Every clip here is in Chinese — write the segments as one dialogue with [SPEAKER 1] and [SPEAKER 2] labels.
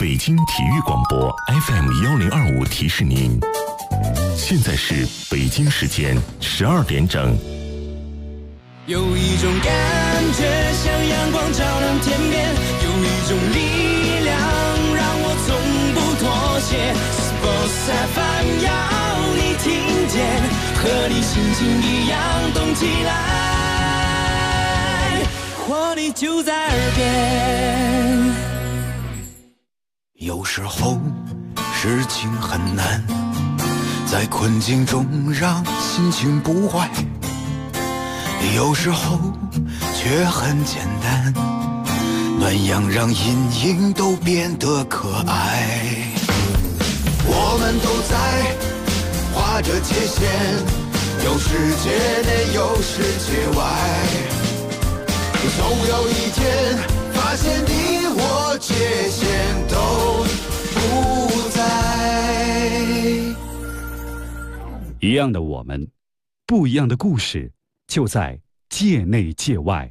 [SPEAKER 1] 北京体育广播 FM1025提示您，现在是北京时间12点整。
[SPEAKER 2] 有一种感觉像阳光照亮天边，有一种力量让我从不妥协。Sports FM 要你听见，和你心情一样动起来，活力就在耳边。
[SPEAKER 3] 有时候事情很难，在困境中让心情不坏，有时候却很简单，暖阳让阴影都变得可爱。我们都在画着界限，有世界内有世界外，总有一天发现你我界限都不在。
[SPEAKER 4] 一样的我们，不一样的故事，就在界内界外。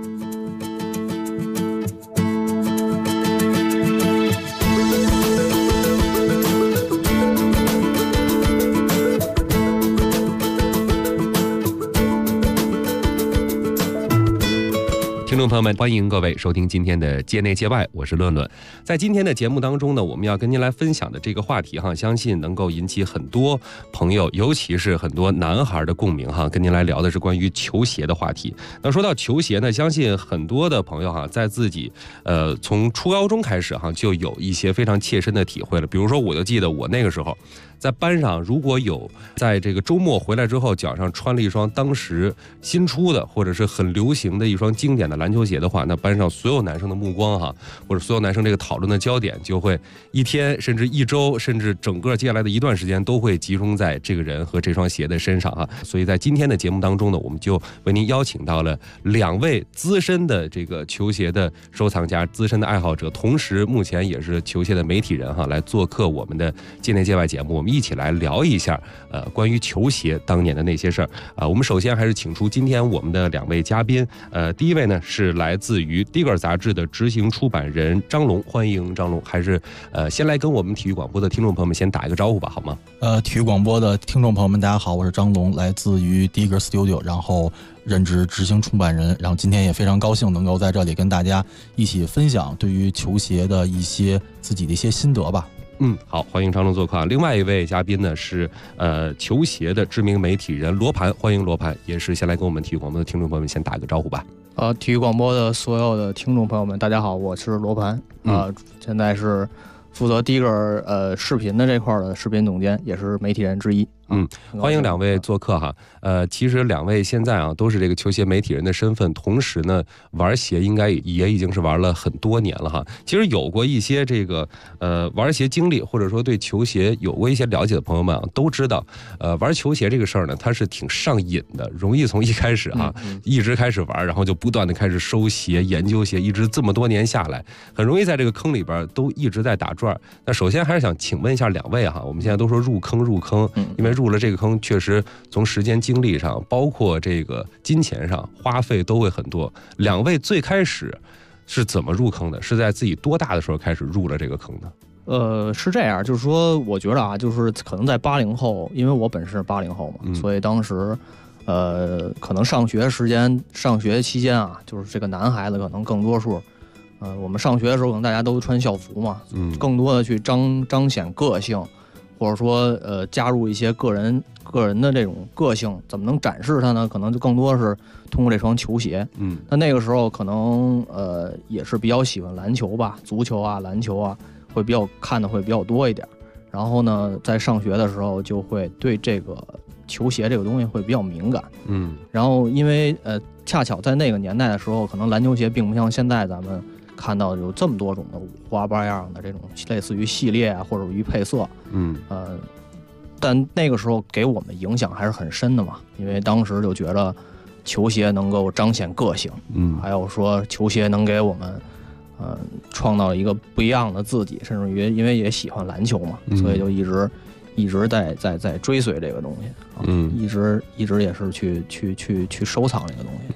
[SPEAKER 5] 听众朋友们，欢迎各位收听今天的界内界外，我是论论。在今天的节目当中呢，我们要跟您来分享的这个话题相信能够引起很多朋友，尤其是很多男孩的共鸣跟您来聊的是关于球鞋的话题。那说到球鞋呢，相信很多的朋友在自己从初高中开始就有一些非常切身的体会了。比如说，我就记得我那个时候在班上，如果有在这个周末回来之后脚上穿了一双当时新出的或者是很流行的一双经典的篮球鞋的话，那班上所有男生的目光或者所有男生这个讨论的焦点就会一天甚至一周甚至整个接下来的一段时间都会集中在这个人和这双鞋的身上所以在今天的节目当中呢，我们就为您邀请到了2位资深的这个球鞋的收藏家、资深的爱好者，同时目前也是球鞋的媒体人来做客我们的界内界外节目。我们一起来聊一下关于球鞋当年的那些事儿我们首先还是请出今天我们的2位嘉宾第一位呢是来自于 Digger 杂志的执行出版人张龙，欢迎张龙。还是先来跟我们体育广播的听众朋友们先打一个招呼吧，好吗？
[SPEAKER 6] 体育广播的听众朋友们大家好，我是张龙，来自于 Digger Studio， 然后任职执行出版人，然后今天也非常高兴能够在这里跟大家一起分享对于球鞋的一些自己的一些心得吧。
[SPEAKER 5] 好，欢迎张龙做客另外一位嘉宾呢是球鞋的知名媒体人罗盘，欢迎罗盘，也是先来跟我们体育广播的听众朋友们先打个招呼吧。
[SPEAKER 7] 体育广播的所有的听众朋友们大家好，我是罗盘现在是负责第一个视频的这块的视频总监，也是媒体人之一。
[SPEAKER 5] 欢迎2位做客其实2位现在都是这个球鞋媒体人的身份，同时呢玩鞋应该也已经是玩了很多年了其实有过一些这个玩鞋经历，或者说对球鞋有过一些了解的朋友们都知道玩球鞋这个事儿呢，它是挺上瘾的，容易从一开始一直开始玩，然后就不断的开始收鞋、研究鞋，一直这么多年下来，很容易在这个坑里边都一直在打转。那首先还是想请问一下2位我们现在都说入坑，因为入了这个坑确实从时间精力上包括这个金钱上花费都会很多。2位最开始是怎么入坑的？是在自己多大的时候开始入了这个坑呢？
[SPEAKER 7] 是这样，就是说我觉得就是可能在80后，因为我本身是80后嘛，所以当时可能上学期间就是这个男孩子可能更多数我们上学的时候可能大家都穿校服嘛，更多的去彰显个性，或者说加入一些个人的这种个性，怎么能展示它呢？可能就更多是通过这双球鞋。那个时候可能也是比较喜欢篮球吧，足球篮球会比较看的会比较多一点。然后呢，在上学的时候就会对这个球鞋这个东西会比较敏感。然后因为恰巧在那个年代的时候，可能篮球鞋并不像现在咱们看到有这么多种的五花八样的这种类似于系列或者于配色。但那个时候给我们影响还是很深的嘛，因为当时就觉得球鞋能够彰显个性，还有说球鞋能给我们创造一个不一样的自己，甚至于因为也喜欢篮球嘛，所以就一直在追随这个东西一直也是去收藏这个东西。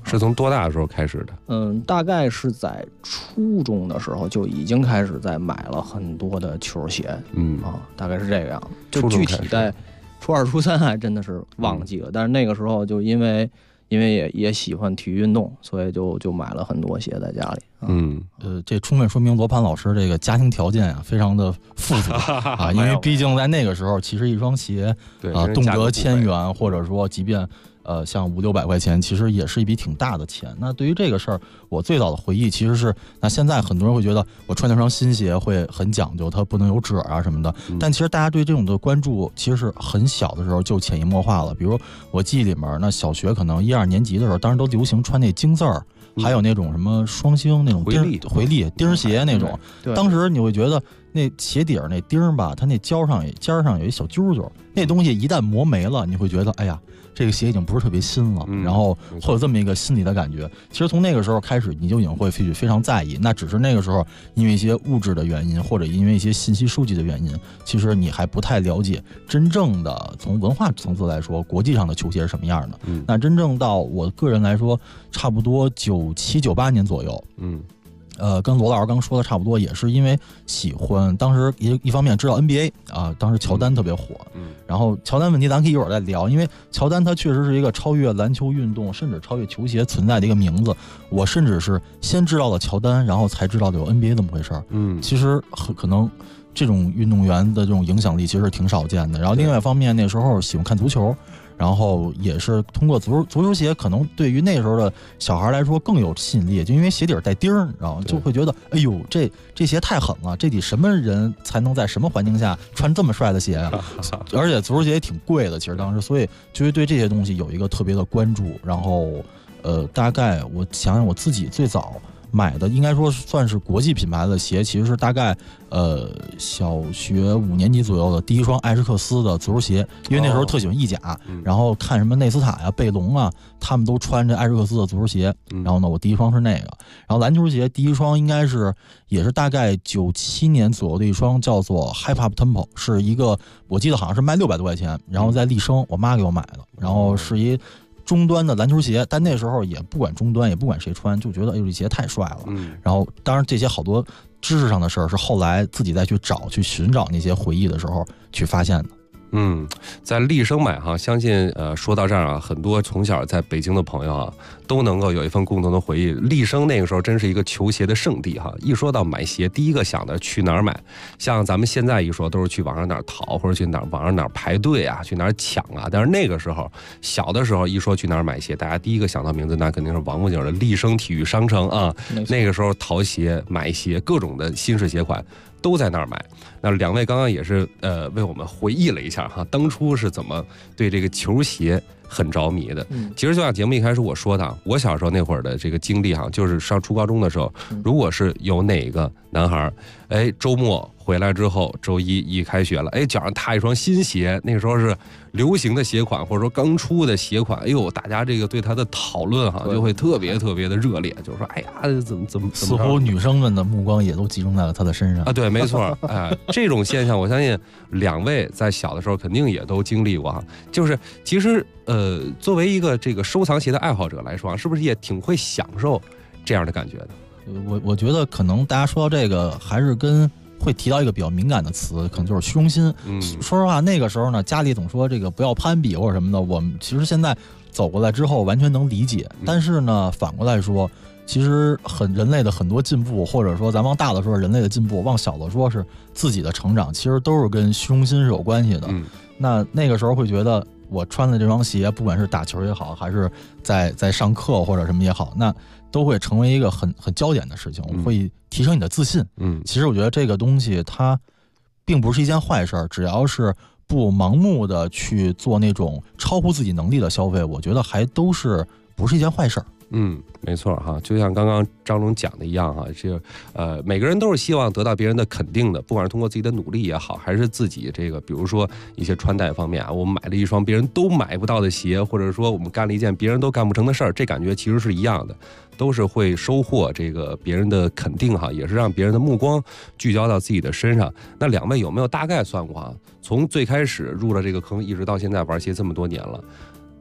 [SPEAKER 5] 是从多大的时候开始的？
[SPEAKER 7] 大概是在初中的时候就已经开始在买了很多的球鞋，大概是这个样子。就具体在初2、初3还真的是忘记了，但是那个时候就因为也喜欢体育运动，所以就买了很多鞋在家里。
[SPEAKER 6] 这充分说明罗盘老师这个家庭条件啊非常的富足啊，因为毕竟在那个时候，其实一双鞋动辄1000元，或者说即便像500-600块钱，其实也是一笔挺大的钱。那对于这个事儿，我最早的回忆其实是，那现在很多人会觉得我穿那双新鞋会很讲究，它不能有褶啊什么的。但其实大家对这种的关注，其实是很小的时候就潜移默化了。比如我记忆里面，那小学可能1、2年级的时候，当时都流行穿那金字儿。还有那种什么双星那种回力钉鞋那种，当时你会觉得那鞋底儿那钉吧，它那尖上有一小揪揪，那东西一旦磨没了，你会觉得哎呀，这个鞋已经不是特别新了，然后会有这么一个心理的感觉。其实从那个时候开始，你就已经会非常在意。那只是那个时候因为一些物质的原因，或者因为一些信息收集的原因，其实你还不太了解真正的从文化层次来说，国际上的球鞋是什么样的。那真正到我个人来说，差不多97、98年左右，跟罗老师刚说的差不多，也是因为喜欢，当时一方面知道 NBA 啊，当时乔丹特别火，然后乔丹问题咱可以一会儿再聊，因为乔丹他确实是一个超越篮球运动，甚至超越球鞋存在的一个名字。我甚至是先知道了乔丹，然后才知道有 NBA 这么回事儿。其实可能这种运动员的这种影响力其实挺少见的。然后另外一方面，那时候喜欢看足球。然后也是通过足球鞋，可能对于那时候的小孩来说更有吸引力，就因为鞋底带钉儿，然后就会觉得，哎呦，这鞋太狠了，这得什么人才能在什么环境下穿这么帅的鞋啊？而且足球鞋也挺贵的，其实当时，所以就会对这些东西有一个特别的关注。然后，大概我想想我自己最早买的应该说算是国际品牌的鞋，其实是大概小学5年级左右的第一双艾什克斯的足球鞋，因为那时候特喜欢意甲，然后看什么内斯塔呀、贝隆啊，他们都穿着艾什克斯的足球鞋，然后呢，我第一双是那个，然后篮球鞋第一双应该是也是大概97年左右的一双，叫做 Hype Up Tempo， 是一个我记得好像是卖600多块钱，然后在立生我妈给我买的，然后是一中端的篮球鞋，但那时候也不管中端，也不管谁穿，就觉得哎呦这鞋太帅了。然后当然这些好多知识上的事儿是后来自己再去寻找那些回忆的时候去发现的。
[SPEAKER 5] 在立生买哈，相信说到这儿啊，很多从小在北京的朋友啊，都能够有一份共同的回忆。立生那个时候真是一个球鞋的圣地哈，一说到买鞋，第一个想的去哪儿买？像咱们现在一说，都是去网上哪儿淘，或者去网上哪儿排队啊，去哪儿抢啊。但是那个时候，小的时候一说去哪儿买鞋，大家第一个想到名字，那肯定是王府井的立生体育商城啊。那个时候淘鞋、买鞋，各种的新式鞋款都在那儿买。那两位刚刚也是为我们回忆了一下哈，当初是怎么对这个球鞋很着迷的。其实就像节目一开始我说的，我小时候那会儿的这个经历哈，就是上初高中的时候，如果是有哪个男孩周末回来之后，周一开学了，脚上踏一双新鞋，那个时候是流行的鞋款，或者说刚出的鞋款，大家这个对他的讨论哈就会特别特别的热烈，就是说，哎呀，怎么
[SPEAKER 6] 似乎女生们的目光也都集中在了他的身上
[SPEAKER 5] 啊。对，没错，这种现象，我相信两位在小的时候肯定也都经历过哈。就是其实作为一个这个收藏鞋的爱好者来说啊，是不是也挺会享受这样的感觉的？
[SPEAKER 6] 我觉得可能大家说到这个，还是跟会提到一个比较敏感的词，可能就是虚荣心。说实话，那个时候呢，家里总说这个不要攀比或者什么的，我们其实现在走过来之后完全能理解。但是呢，反过来说，其实人类的很多进步，或者说咱往大的说人类的进步，往小的说是自己的成长，其实都是跟虚荣心是有关系的。那个时候会觉得，我穿的这双鞋，不管是打球也好，还是在上课或者什么也好，那都会成为一个很焦点的事情，会提升你的自信。其实我觉得这个东西它并不是一件坏事，只要是不盲目的去做那种超乎自己能力的消费，我觉得还都是不是一件坏事。
[SPEAKER 5] 没错哈，就像刚刚张龙讲的一样哈，这每个人都是希望得到别人的肯定的，不管是通过自己的努力也好，还是自己这个，比如说一些穿戴方面啊，我们买了一双别人都买不到的鞋，或者说我们干了一件别人都干不成的事儿，这感觉其实是一样的，都是会收获这个别人的肯定哈，也是让别人的目光聚焦到自己的身上。那两位有没有大概算过啊？从最开始入了这个坑，一直到现在玩鞋这么多年了，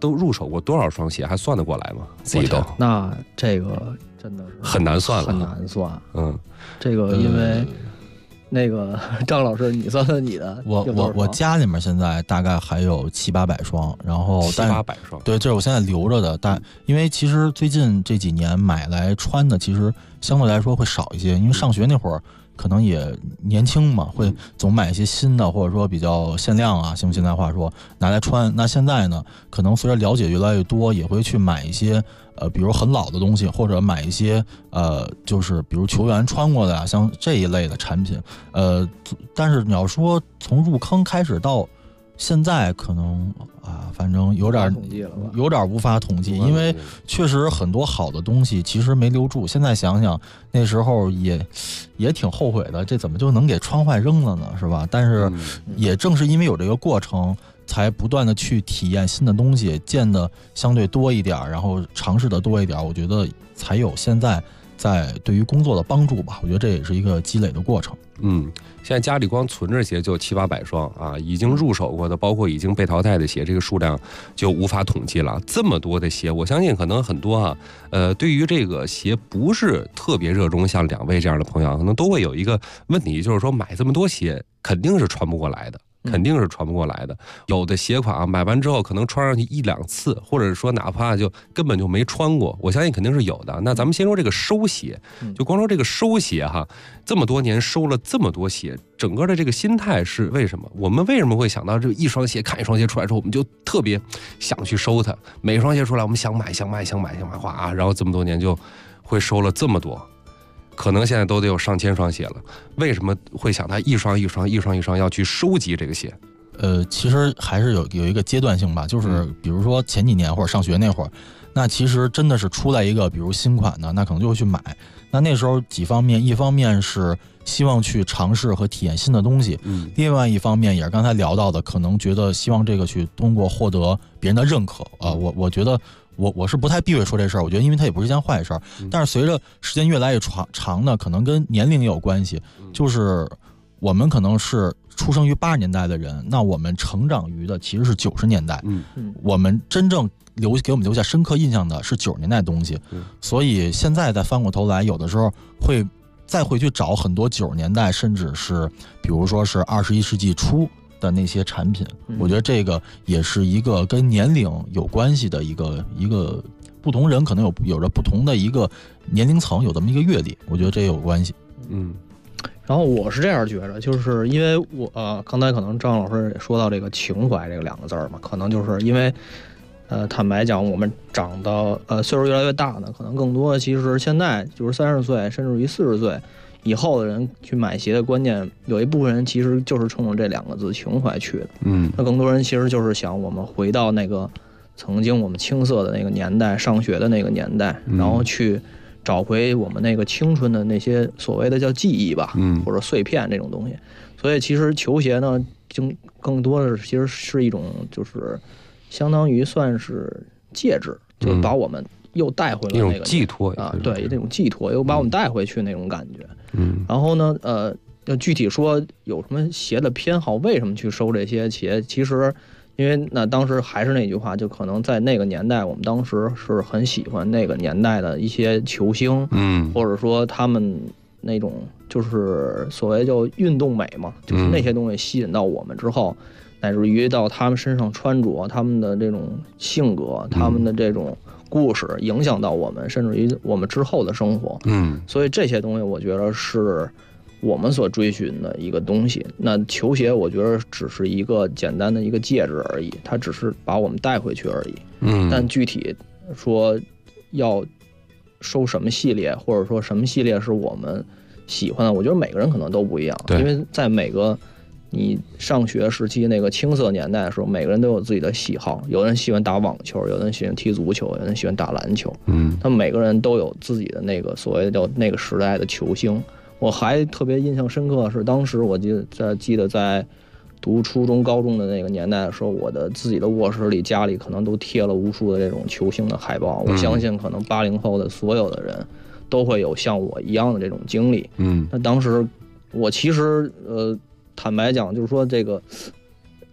[SPEAKER 5] 都入手过多少双鞋，还算得过来吗？自己都
[SPEAKER 7] 那这个真的是
[SPEAKER 5] 很难算了，
[SPEAKER 7] 很难算。
[SPEAKER 5] 这
[SPEAKER 7] 个因为那个张老师，你算算你的。
[SPEAKER 6] 我家里面现在大概还有700-800双，然后
[SPEAKER 5] 700-800双，
[SPEAKER 6] 对，这是我现在留着的。但因为其实最近这几年买来穿的，其实相对来说会少一些，因为上学那会儿可能也年轻嘛，会总买一些新的，或者说比较限量啊，用现在话说拿来穿。那现在呢，可能随着了解越来越多，也会去买一些比如很老的东西，或者买一些就是比如球员穿过的啊，像这一类的产品。但是你要说从入坑开始到现在，可能反正有点无法统计，因为确实很多好的东西其实没留住。现在想想那时候也挺后悔的，这怎么就能给穿坏扔了呢，是吧？但是也正是因为有这个过程，才不断的去体验新的东西，见的相对多一点，然后尝试的多一点，我觉得才有现在在对于工作的帮助吧。我觉得这也是一个积累的过程。
[SPEAKER 5] 现在家里光存着鞋就700-800双啊，已经入手过的，包括已经被淘汰的鞋，这个数量就无法统计了。这么多的鞋，我相信可能很多对于这个鞋不是特别热衷，像两位这样的朋友，可能都会有一个问题，就是说买这么多鞋肯定是穿不过来的。有的鞋款买完之后可能穿上去1-2次，或者说哪怕就根本就没穿过，我相信肯定是有的。那咱们先说这个收鞋，就光说这个收鞋这么多年收了这么多鞋，整个的这个心态是为什么？我们为什么会想到这一双鞋，看一双鞋出来之后，我们就特别想去收它？每双鞋出来，我们想买，哗，然后这么多年就会收了这么多。可能现在都得有上千双鞋了，为什么会想他一双要去收集这个鞋？
[SPEAKER 6] 其实还是有一个阶段性吧，就是比如说前几年或者上学那会儿，那其实真的是出来一个比如新款的，那可能就会去买。那时候几方面，一方面是希望去尝试和体验新的东西，另外一方面也是刚才聊到的，可能觉得希望这个去通过获得别人的认可我觉得我是不太避讳说这事儿，我觉得因为它也不是一件坏事儿，但是随着时间越来越长呢，可能跟年龄也有关系，就是我们可能是出生于80年代的人，那我们成长于的其实是90年代，我们真正给我们留下深刻印象的是90年代的东西，所以现在再翻过头来，有的时候再回去找很多90年代，甚至是比如说是21世纪初的那些产品，我觉得这个也是一个跟年龄有关系的一个不同人可能有着不同的一个年龄层，有这么一个阅历，我觉得这也有关系。
[SPEAKER 7] 然后我是这样觉着，就是因为我刚才可能张老师也说到这个情怀这个2个字嘛，可能就是因为坦白讲，我们长到岁数越来越大呢，可能更多其实现在就是30岁甚至于40岁以后的人去买鞋的观念，有一部分人其实就是冲着这2个字情怀去的。那更多人其实就是想我们回到那个曾经我们青涩的那个年代，上学的那个年代，然后去找回我们那个青春的那些所谓的叫记忆吧，或者碎片这种东西。所以其实球鞋呢，就更多的其实是一种就是相当于算是介质，就把我们又带回了那个
[SPEAKER 5] 寄托
[SPEAKER 7] 对，那种寄托又把我们带回去那种感觉。然后呢，要具体说有什么鞋的偏好，为什么去收这些鞋？其实，因为那当时还是那句话，就可能在那个年代，我们当时是很喜欢那个年代的一些球星，或者说他们那种就是所谓叫运动美嘛，就是那些东西吸引到我们之后，乃至于到他们身上穿着，他们的这种性格，他们的这种故事影响到我们，甚至于我们之后的生活。所以这些东西我觉得是我们所追寻的一个东西。那球鞋我觉得只是一个简单的一个介质而已，它只是把我们带回去而已。但具体说要收什么系列，或者说什么系列是我们喜欢的，我觉得每个人可能都不一样。因为在每个你上学时期那个青涩年代的时候，每个人都有自己的喜好，有人喜欢打网球，有人喜欢踢足球，有人喜欢打篮球。他们每个人都有自己的那个所谓的叫那个时代的球星。我还特别印象深刻的是，当时我记得在读初中高中的那个年代的时候，我的自己的卧室里家里可能都贴了无数的这种球星的海报。我相信可能80后的所有的人都会有像我一样的这种经历。那当时我其实坦白讲，就是说这个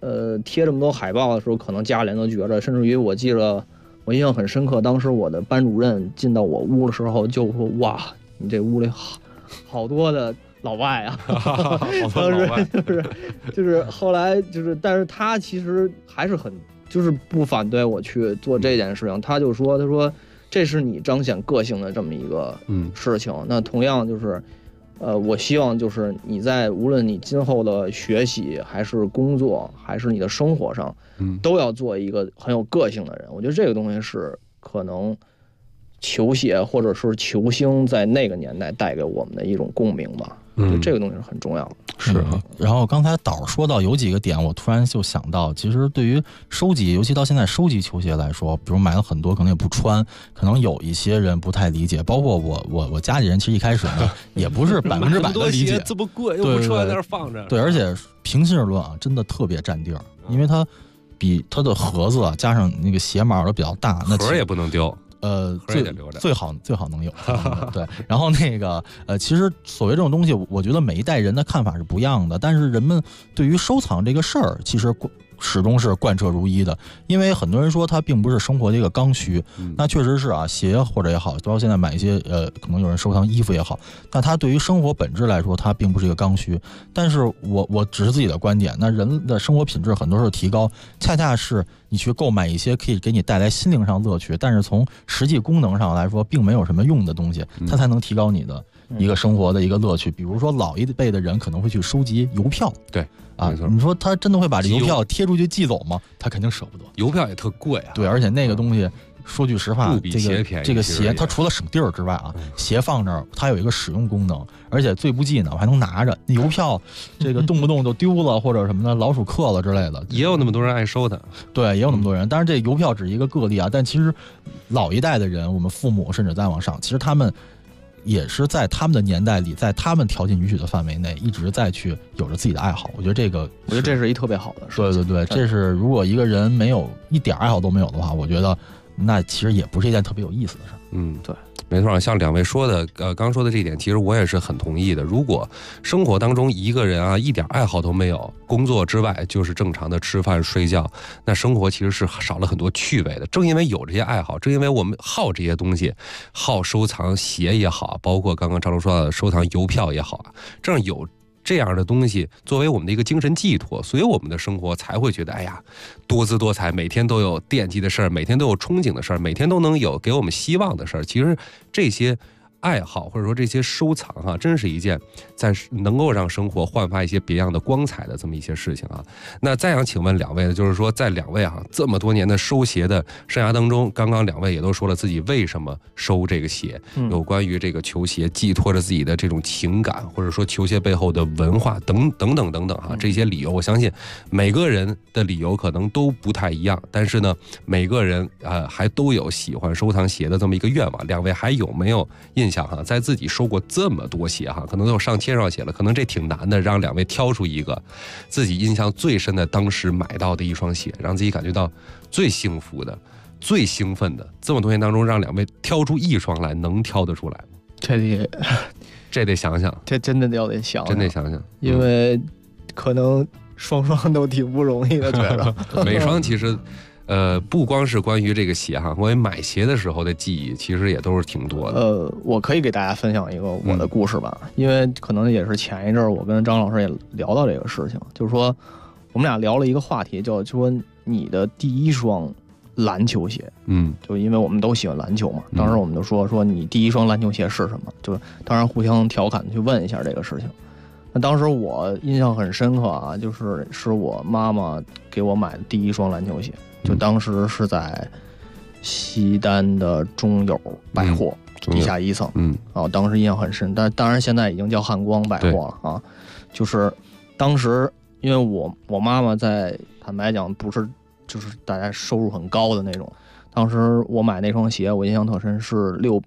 [SPEAKER 7] 贴这么多海报的时候，可能家里人都觉着，甚至于我记着我印象很深刻，当时我的班主任进到我屋的时候就说：“哇，你这屋里好多的老外啊！”
[SPEAKER 5] 好多老外
[SPEAKER 7] 就是后来就是，但是他其实还是很就是不反对我去做这件事情，他说这是你彰显个性的这么一个事情。那同样就是。我希望就是你在无论你今后的学习还是工作还是你的生活上，都要做一个很有个性的人。我觉得这个东西是可能球鞋或者是球星在那个年代带给我们的一种共鸣吧。就这个东西是很重要的。
[SPEAKER 6] 是啊。然后刚才导说到有几个点，我突然就想到，其实对于收集，尤其到现在收集球鞋来说，比如买了很多可能也不穿，可能有一些人不太理解，包括我家里人其实一开始呢也不是100%的理解，
[SPEAKER 5] 这么贵又不穿在那儿放着。
[SPEAKER 6] 对，而且平心而论啊，真的特别占地儿，因为它比它的盒子啊加上那个鞋码都比较大，那
[SPEAKER 5] 盒也不能丢。
[SPEAKER 6] 最好能有对。然后那个其实所谓这种东西，我觉得每一代人的看法是不一样的，但是人们对于收藏这个事儿，其实始终是贯彻如一的。因为很多人说它并不是生活的一个刚需，那确实是啊，鞋或者也好，包括现在买一些可能有人收藏衣服也好，那它对于生活本质来说，它并不是一个刚需。但是我只是自己的观点，那人的生活品质很多时候提高，恰恰是你去购买一些可以给你带来心灵上乐趣，但是从实际功能上来说并没有什么用的东西，它才能提高你的一个生活的一个乐趣。比如说老一辈的人可能会去收集邮票，
[SPEAKER 5] 对
[SPEAKER 6] 啊，你说他真的会把这邮票贴出去寄走吗？他肯定舍不得。
[SPEAKER 5] 邮票也特贵啊。
[SPEAKER 6] 对，而且那个东西说句实话，这个鞋它除了省地儿之外啊，鞋放那儿它有一个使用功能，而且最不济呢，我还能拿着。邮票这个动不动就丢了或者什么的，老鼠刻了之类的，
[SPEAKER 5] 也有那么多人爱收的。
[SPEAKER 6] 对，也有那么多人。当然，这邮票只是一个个例啊，但其实老一代的人，我们父母甚至再往上，其实他们也是在他们的年代里，在他们条件允许的范围内，一直在去有着自己的爱好。我觉得这是
[SPEAKER 7] 一特别好的事情。
[SPEAKER 6] 对，这是如果一个人没有一点爱好都没有的话，我觉得那其实也不是一件特别有意思的事。
[SPEAKER 7] 对，
[SPEAKER 5] 没错，像两位说的，刚说的这一点，其实我也是很同意的。如果生活当中一个人啊一点爱好都没有，工作之外就是正常的吃饭睡觉，那生活其实是少了很多趣味的。正因为有这些爱好，正因为我们好这些东西，好收藏鞋也好，包括刚刚张龙说到的收藏邮票也好啊，这样有这样的东西作为我们的一个精神寄托，所以我们的生活才会觉得哎呀多姿多彩，每天都有惦记的事儿，每天都有憧憬的事儿，每天都能有给我们希望的事儿。其实这些爱好或者说这些收藏啊，真是一件在能够让生活焕发一些别样的光彩的这么一些事情啊。那再想请问两位呢，就是说在两位啊这么多年的收鞋的生涯当中，刚刚两位也都说了自己为什么收这个鞋，有关于这个球鞋寄托着自己的这种情感，或者说球鞋背后的文化等等啊，这些理由我相信每个人的理由可能都不太一样，但是呢每个人还都有喜欢收藏鞋的这么一个愿望。两位还有没有印象哈，在自己收过这么多鞋哈，可能都有上千双鞋了，可能这挺难的，让两位挑出一个自己印象最深的当时买到的一双鞋，让自己感觉到最幸福的最兴奋的，这么多年当中让两位挑出一双来，能挑得出来吗？这得想想，
[SPEAKER 7] 这真的得想，
[SPEAKER 5] 真得想想，
[SPEAKER 7] 因为可能双双都挺不容易的，觉得
[SPEAKER 5] 每双其实不光是关于这个鞋哈，关于买鞋的时候的记忆，其实也都是挺多的。
[SPEAKER 7] 我可以给大家分享一个我的故事吧，因为可能也是前一阵我跟张老师也聊到这个事情，就是说我们俩聊了一个话题，就说你的第一双篮球鞋，就因为我们都喜欢篮球嘛，当时我们就说你第一双篮球鞋是什么？就当然互相调侃的去问一下这个事情。那当时我印象很深刻啊，是我妈妈给我买的第一双篮球鞋。就当时是在西单的中友百货地下一层，当时印象很深，但当然现在已经叫汉光百货了啊。就是当时因为我妈妈在坦白讲不是就是大家收入很高的那种，当时我买那双鞋我印象特深是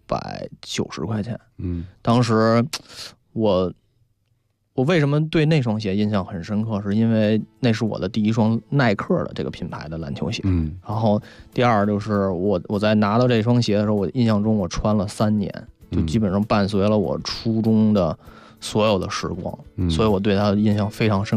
[SPEAKER 7] 690块钱，当时我为什么对那双鞋印象很深刻，是因为那是我的第一双耐克的这个品牌的篮球鞋。然后第二就是我在拿到这双鞋的时候，我印象中我穿了3年，就基本上伴随了我初中的所有的时光，所以我对它的印象非常深刻。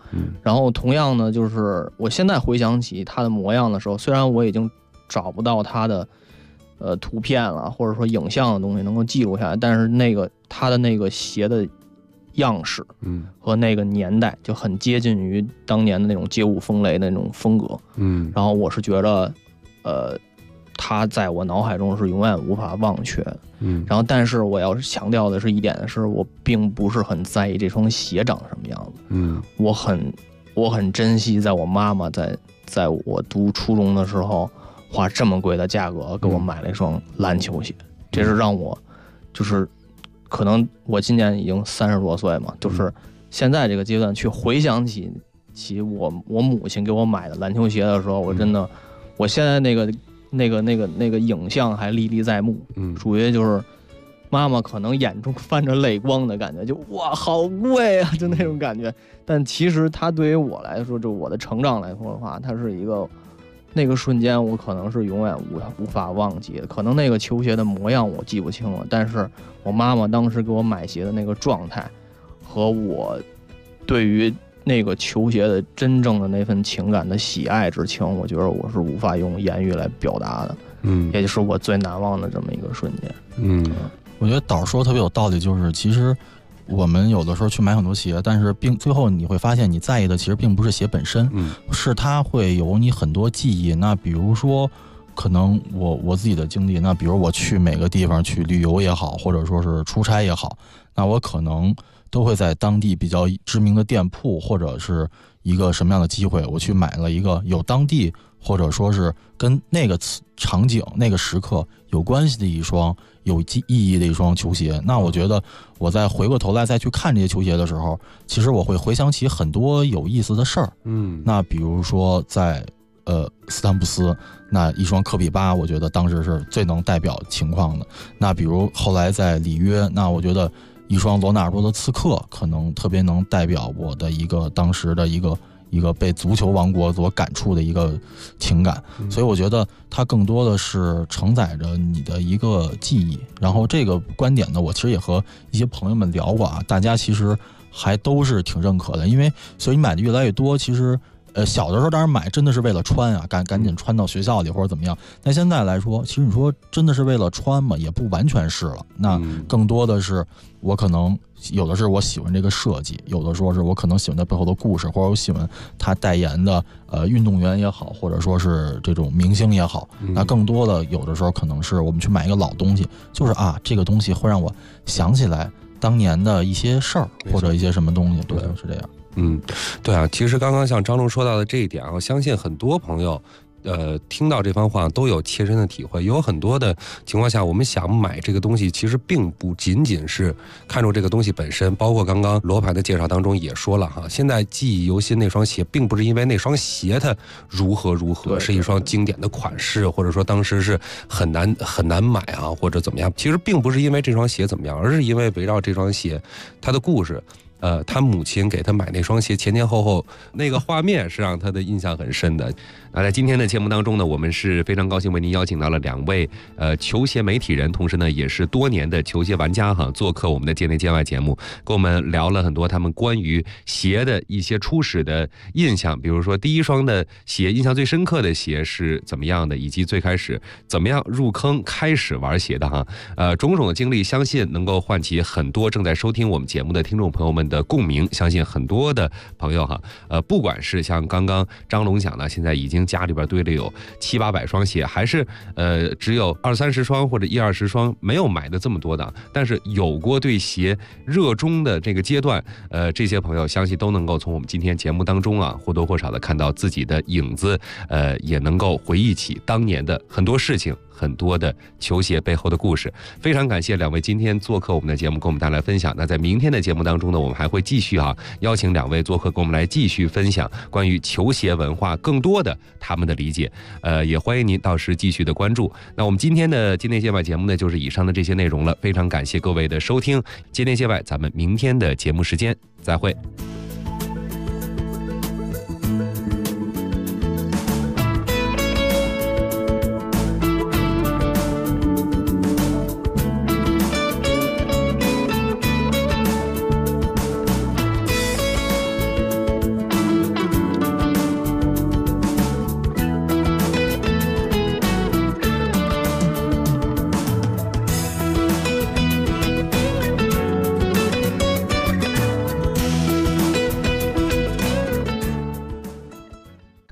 [SPEAKER 7] 然后同样呢，就是我现在回想起它的模样的时候，虽然我已经找不到它的图片了，或者说影像的东西能够记录下来，但是它的那个鞋的样式，和那个年代就很接近于当年的那种街舞风雷的那种风格，然后我是觉得，它在我脑海中是永远无法忘却的，然后但是我要强调的是一点是，我并不是很在意这双鞋长什么样子，我很珍惜在我妈妈在我读初中的时候花这么贵的价格给我买了一双篮球鞋，这是让我就是可能我今年已经30多岁嘛，就是现在这个阶段去回想起我母亲给我买的篮球鞋的时候，我真的我现在那个影像还历历在目，属于就是妈妈可能眼中泛着泪光的感觉，就哇好贵啊，就那种感觉。但其实它对于我来说，就我的成长来说的话，它是一个那个瞬间，我可能是永远无法忘记的。可能那个球鞋的模样我记不清了，但是我妈妈当时给我买鞋的那个状态，和我对于那个球鞋的真正的那份情感的喜爱之情，我觉得我是无法用言语来表达的。也就是我最难忘的这么一个瞬间。
[SPEAKER 6] 我觉得导说特别有道理，就是其实我们有的时候去买很多鞋，但是最后你会发现你在意的其实并不是鞋本身，是它会有你很多记忆。那比如说可能我自己的经历，那比如我去每个地方去旅游也好，或者说是出差也好，那我可能都会在当地比较知名的店铺，或者是一个什么样的机会，我去买了一个有当地或者说是跟那个场景那个时刻有关系的一双有意义的一双球鞋。那我觉得我再回过头来再去看这些球鞋的时候，其实我会回想起很多有意思的事儿。那比如说在斯坦布斯那一双科比8，我觉得当时是最能代表情况的。那比如后来在里约，那我觉得一双罗纳尔多的刺客可能特别能代表我的一个当时的一个被足球王国所感触的一个情感。所以我觉得它更多的是承载着你的一个记忆。然后这个观点呢，我其实也和一些朋友们聊过啊，大家其实还都是挺认可的。因为所以你买的越来越多，其实小的时候当然买真的是为了穿啊，赶紧穿到学校里或者怎么样。但现在来说，其实你说真的是为了穿嘛，也不完全是了。那更多的是我可能有的是我喜欢这个设计，有的说是我可能喜欢它背后的故事，或者我喜欢他代言的运动员也好，或者说是这种明星也好。那更多的有的时候可能是我们去买一个老东西，就是这个东西会让我想起来当年的一些事儿或者一些什么东西。对，是这样。
[SPEAKER 5] 对啊，其实刚刚像张龙说到的这一点，我相信很多朋友听到这番话都有切身的体会。有很多的情况下，我们想买这个东西，其实并不仅仅是看重这个东西本身。包括刚刚罗盘的介绍当中也说了哈，现在记忆犹新那双鞋，并不是因为那双鞋它如何，是一双经典的款式，或者说当时是很难买啊，或者怎么样。其实并不是因为这双鞋怎么样，而是因为围绕这双鞋它的故事。他母亲给他买那双鞋前后那个画面是让他的印象很深的。那在今天的节目当中呢，我们是非常高兴为您邀请到了2位球鞋媒体人，同时呢也是多年的球鞋玩家哈，做客我们的界内界外节目，跟我们聊了很多他们关于鞋的一些初始的印象，比如说第一双的鞋印象最深刻的鞋是怎么样的，以及最开始怎么样入坑开始玩鞋的哈。种种的经历相信能够唤起很多正在收听我们节目的听众朋友们的共鸣。相信很多的朋友哈，不管是像刚刚张龙讲的，现在已经家里边堆了有700-800双鞋，还是只有20-30双或者10-20双没有买的这么多的，但是有过对鞋热衷的这个阶段，这些朋友相信都能够从我们今天节目当中啊，或多或少的看到自己的影子，也能够回忆起当年的很多事情，很多的球鞋背后的故事。非常感谢2位今天做客我们的节目，跟我们带来分享。那在明天的节目当中呢，我们还会继续邀请2位做客，跟我们来继续分享关于球鞋文化更多的他们的理解。也欢迎您到时继续的关注。那我们今天的界内界外节目呢，就是以上的这些内容了。非常感谢各位的收听，界内界外，咱们明天的节目时间再会。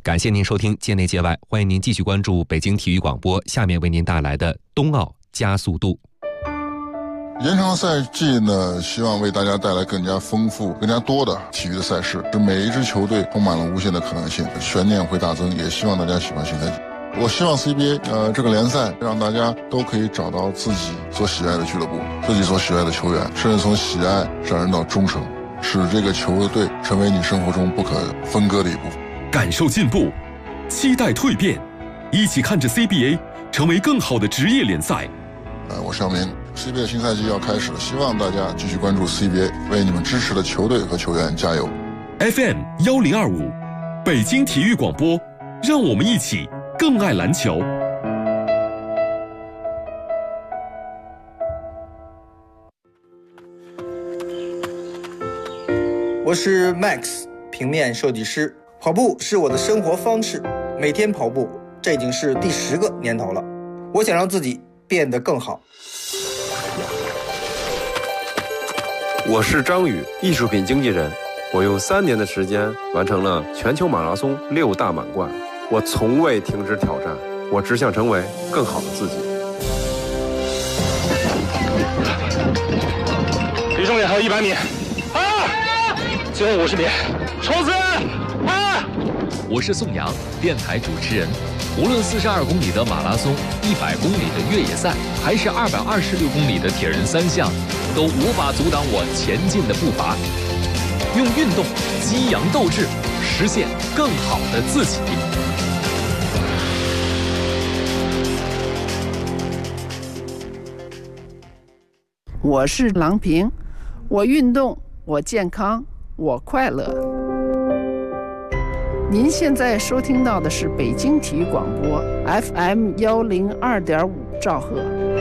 [SPEAKER 5] 感谢您收听界内界外，欢迎您继续关注北京体育广播，下面为您带来的冬奥加速度。
[SPEAKER 8] 延长赛季呢，希望为大家带来更加丰富、更加多的体育的赛事，使每一支球队充满了无限的可能性，悬念会大增。也希望大家喜欢新赛季。我希望 CBA 这个联赛让大家都可以找到自己所喜爱的俱乐部，自己所喜爱的球员，甚至从喜爱上升到忠诚，使这个球队成为你生活中不可分割的一部分。
[SPEAKER 1] 感受进步，期待蜕变，一起看着 CBA 成为更好的职业联赛。
[SPEAKER 8] 我尚明 CBA 新赛季要开始了，希望大家继续关注 CBA， 为你们支持的球队和球员加油。
[SPEAKER 1] FM 1025，北京体育广播，让我们一起更爱篮球。
[SPEAKER 9] 我是 Max， 平面设计师。跑步是我的生活方式，每天跑步，这已经是第10个年头了。我想让自己变得更好。
[SPEAKER 10] 我是张宇，艺术品经纪人。我用3年的时间完成了全球马拉松6大满贯。我从未停止挑战，我只想成为更好的自己。
[SPEAKER 11] 离终点还有100米，最后50米，冲刺！
[SPEAKER 12] 我是宋阳，电台主持人。无论42公里的马拉松、100公里的越野赛，还是226公里的铁人3项，都无法阻挡我前进的步伐。用运动激扬斗志，实现更好的自己。
[SPEAKER 13] 我是郎平，我运动，我健康，我快乐。您现在收听到的是北京体育广播 FM 102.5兆赫。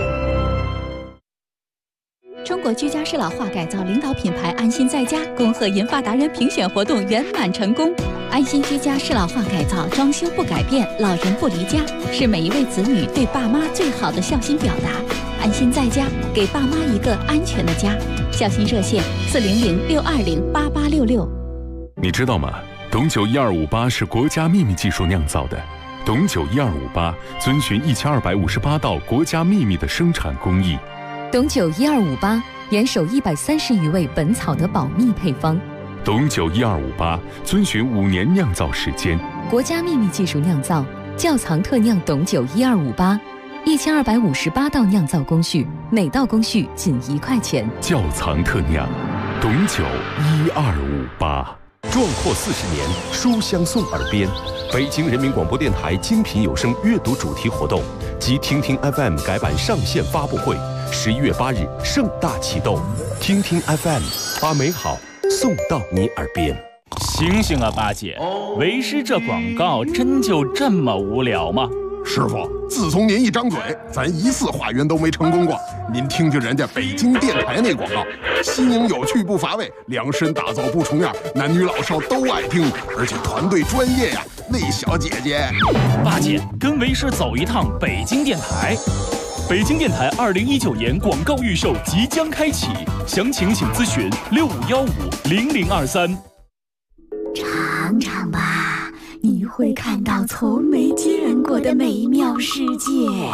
[SPEAKER 14] 中国居家适老化改造领导品牌安心在家恭贺银发达人评选活动圆满成功。安心居家适老化改造，装修不改变，老人不离家，是每一位子女对爸妈最好的孝心表达。安心在家，给爸妈一个安全的家。孝心热线400-620-8866。
[SPEAKER 1] 你知道吗？董酒1258是国家秘密技术酿造的。董酒1258遵循1258道国家秘密的生产工艺。
[SPEAKER 15] 董酒1258严守130余味本草的保密配方。
[SPEAKER 1] 董酒1258遵循5年酿造时间，
[SPEAKER 15] 国家秘密技术酿造，窖藏特酿董酒1258，1258道酿造工序，每道工序仅1块钱。
[SPEAKER 1] 窖藏特酿，董酒1258。
[SPEAKER 16] 壮阔40年，书香送耳边。北京人民广播电台精品有声阅读主题活动及听听 FM 改版上线发布会，11月8日盛大启动。听听 FM， 把美好送到你耳边。
[SPEAKER 17] 醒醒啊，八姐，为师这广告真就这么无聊吗？
[SPEAKER 18] 师傅，自从您一张嘴，咱1次化缘都没成功过。您听听人家北京电台那广告，新颖有趣不乏味，量身打造不重样，男女老少都爱听，而且团队专业呀。那小姐姐，
[SPEAKER 17] 八姐跟为师走一趟北京电台。北京电台2019年广告预售即将开启，详情请咨询65150023。
[SPEAKER 19] 尝尝吧，你会看到从没见过的美妙世界。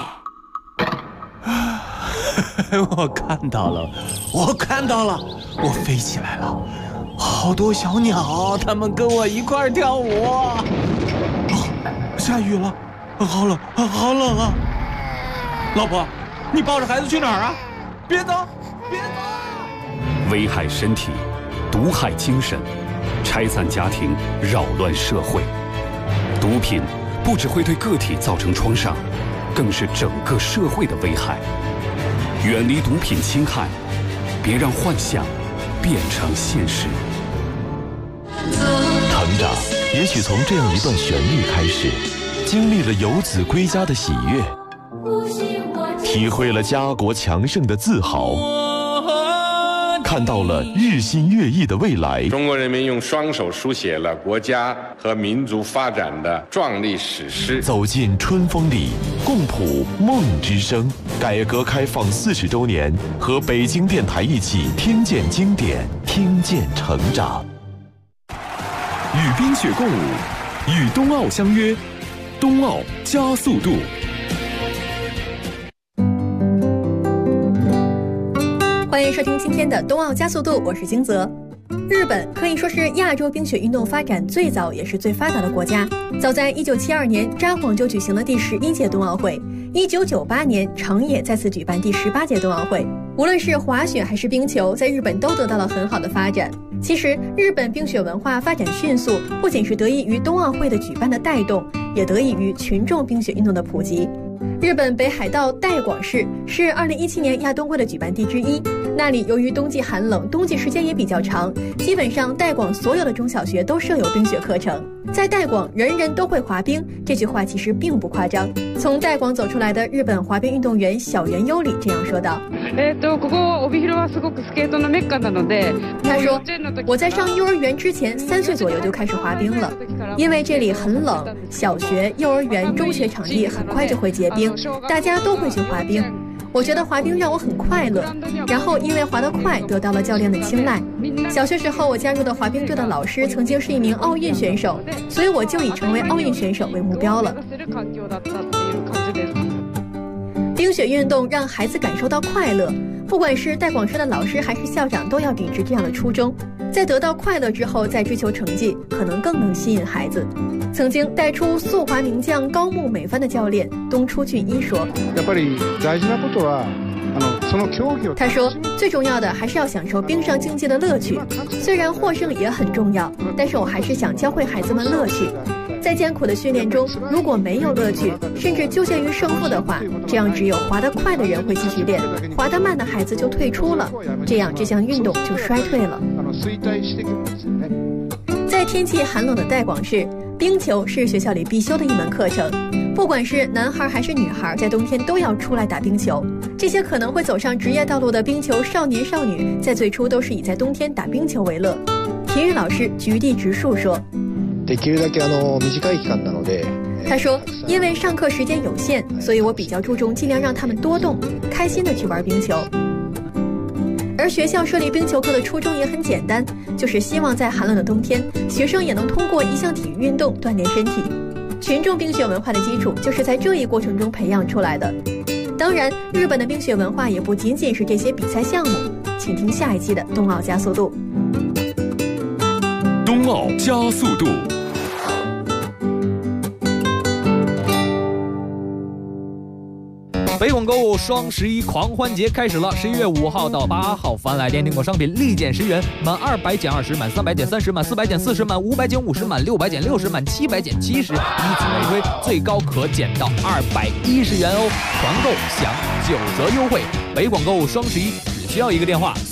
[SPEAKER 20] 我看到了，我我飞起来了，好多小鸟，它们跟我一块跳舞。下雨了，好冷啊！老婆，你抱着孩子去哪儿啊？别走！
[SPEAKER 4] 危害身体，毒害精神，拆散家庭，扰乱社会。毒品不只会对个体造成创伤，更是整个社会的危害。远离毒品侵害，别让幻想变成现实。
[SPEAKER 16] 成长也许从这样一段旋律开始，经历了游子归家的喜悦，体会了家国强盛的自豪，看到了日新月异的未来。
[SPEAKER 21] 中国人民用双手书写了国家和民族发展的壮丽史诗。
[SPEAKER 16] 走进春风里，共谱梦之声。改革开放40周年，和北京电台一起听见经典，听见成长。
[SPEAKER 1] 与冰雪共舞， 与冬奥相约，冬奥加速度。
[SPEAKER 2] 欢迎收听今天的冬奥加速度，我是金泽。日本可以说是亚洲冰雪运动发展最早也是最发达的国家。早在1972年，札幌就举行了第11届冬奥会；1998年，长野再次举办第18届冬奥会。无论是滑雪还是冰球，在日本都得到了很好的发展。其实，日本冰雪文化发展迅速，不仅是得益于冬奥会的举办的带动，也得益于群众冰雪运动的普及。日本北海道带广市是2017年亚冬会的举办地之一。那里由于冬季寒冷，冬季时间也比较长，基本上带广所有的中小学都设有冰雪课程。在带广，人人都会滑冰，这句话其实并不夸张。从带广走出来的日本滑冰运动员小原优里这样说道：“他说，我在上幼儿园之前3岁左右就开始滑冰了，因为这里很冷，小学、幼儿园、中学场地很快就会结冰，大家都会去滑冰。我觉得滑冰让我很快乐，然后因为滑得快，得到了教练的青睐。小学时候，我加入的滑冰队的老师曾经是一名奥运选手，所以我就以成为奥运选手为目标了。冰雪运动让孩子感受到快乐，不管是带广市的老师还是校长，都要秉持这样的初衷。在得到快乐之后，再追求成绩，可能更能吸引孩子。曾经带出速滑名将高木美帆的教练东出俊一说：“他说，最重要的还是要享受冰上竞技的乐趣。虽然获胜也很重要，但是我还是想教会孩子们乐趣。在艰苦的训练中，如果没有乐趣，甚至纠结于胜负的话，这样只有滑得快的人会继续练，滑得慢的孩子就退出了，这样这项运动就衰退了。”在天气寒冷的带广市，冰球是学校里必修的一门课程，不管是男孩还是女孩，在冬天都要出来打冰球。这些可能会走上职业道路的冰球少年少女，在最初都是以在冬天打冰球为乐。体育老师菊地直树说：“他说，因为上课时间有限，所以我比较注重尽量让他们多动，开心的去玩冰球。”而学校设立冰球课的初衷也很简单，就是希望在寒冷的冬天，学生也能通过一项体育运动锻炼身体。群众冰雪文化的基础就是在这一过程中培养出来的。当然，日本的冰雪文化也不仅仅是这些比赛项目。请听下一期的冬奥加速度。
[SPEAKER 1] 冬奥加速度。
[SPEAKER 22] 北广购物双11狂欢节开始了，11月5号到8号，凡来电订购商品立减10元，满200减20，满300减30，满400减40，满500减50，满600减60，满700减70，以此类推，最高可减到210元哦！团购享9折优惠。北广购物双11只需要一个电话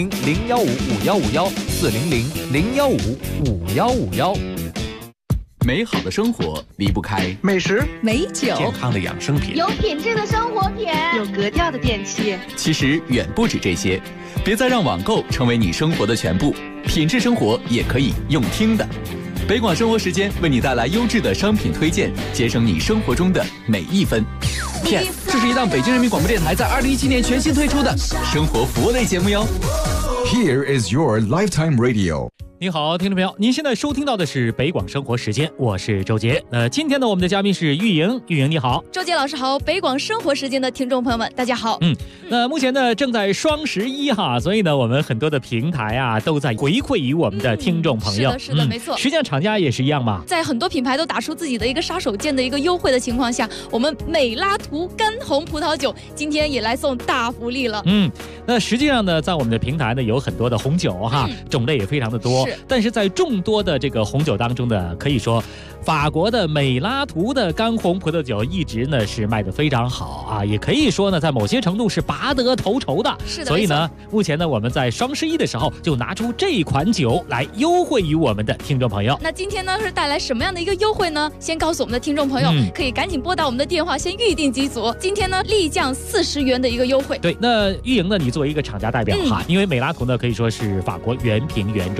[SPEAKER 22] ：400-015-5151，400-015-5151。
[SPEAKER 12] 美好的生活离不开
[SPEAKER 23] 美食、
[SPEAKER 14] 美酒、
[SPEAKER 12] 健康的养生品、
[SPEAKER 24] 有品质的生活品、
[SPEAKER 23] 有格调的电器。
[SPEAKER 12] 其实远不止这些，别再让网购成为你生活的全部，品质生活也可以用听的。北广生活时间为你带来优质的商品推荐，节省你生活中的每一分。Yes， 这是一档北京人民广播电台在2017年全新推出的生活服务类节目哟。
[SPEAKER 25] Here is your lifetime radio。
[SPEAKER 17] 你好，听众朋友，您现在收听到的是北广生活时间，我是周杰。今天呢，我们的嘉宾是玉莹，玉莹你好，
[SPEAKER 14] 周杰老师好，北广生活时间的听众朋友们，大家好。
[SPEAKER 17] 那目前呢正在双11哈，所以呢我们很多的平台啊都在回馈于我们的听众朋友。
[SPEAKER 14] 是的，没错。
[SPEAKER 17] 实际上厂家也是一样嘛，
[SPEAKER 14] 在很多品牌都打出自己的一个杀手锏的一个优惠的情况下，我们美拉图干红葡萄酒今天也来送大福利了。
[SPEAKER 17] 那实际上呢，在我们的平台呢有很多的红酒哈，种类也非常的多。但是在众多的这个红酒当中呢，可以说法国的美拉图的干红葡萄酒一直呢是卖得非常好啊，也可以说呢在某些程度是拔得头筹的。
[SPEAKER 14] 是的，
[SPEAKER 17] 所以呢，目前呢我们在双11的时候就拿出这款酒来优惠于我们的听众朋友。
[SPEAKER 14] 那今天呢是带来什么样的一个优惠呢？先告诉我们的听众朋友，可以赶紧拨打我们的电话，先预定机组。今天呢立降40元的一个优惠。
[SPEAKER 17] 对，那玉莹呢，你作为一个厂家代表哈，因为美拉图呢可以说是法国原瓶原装的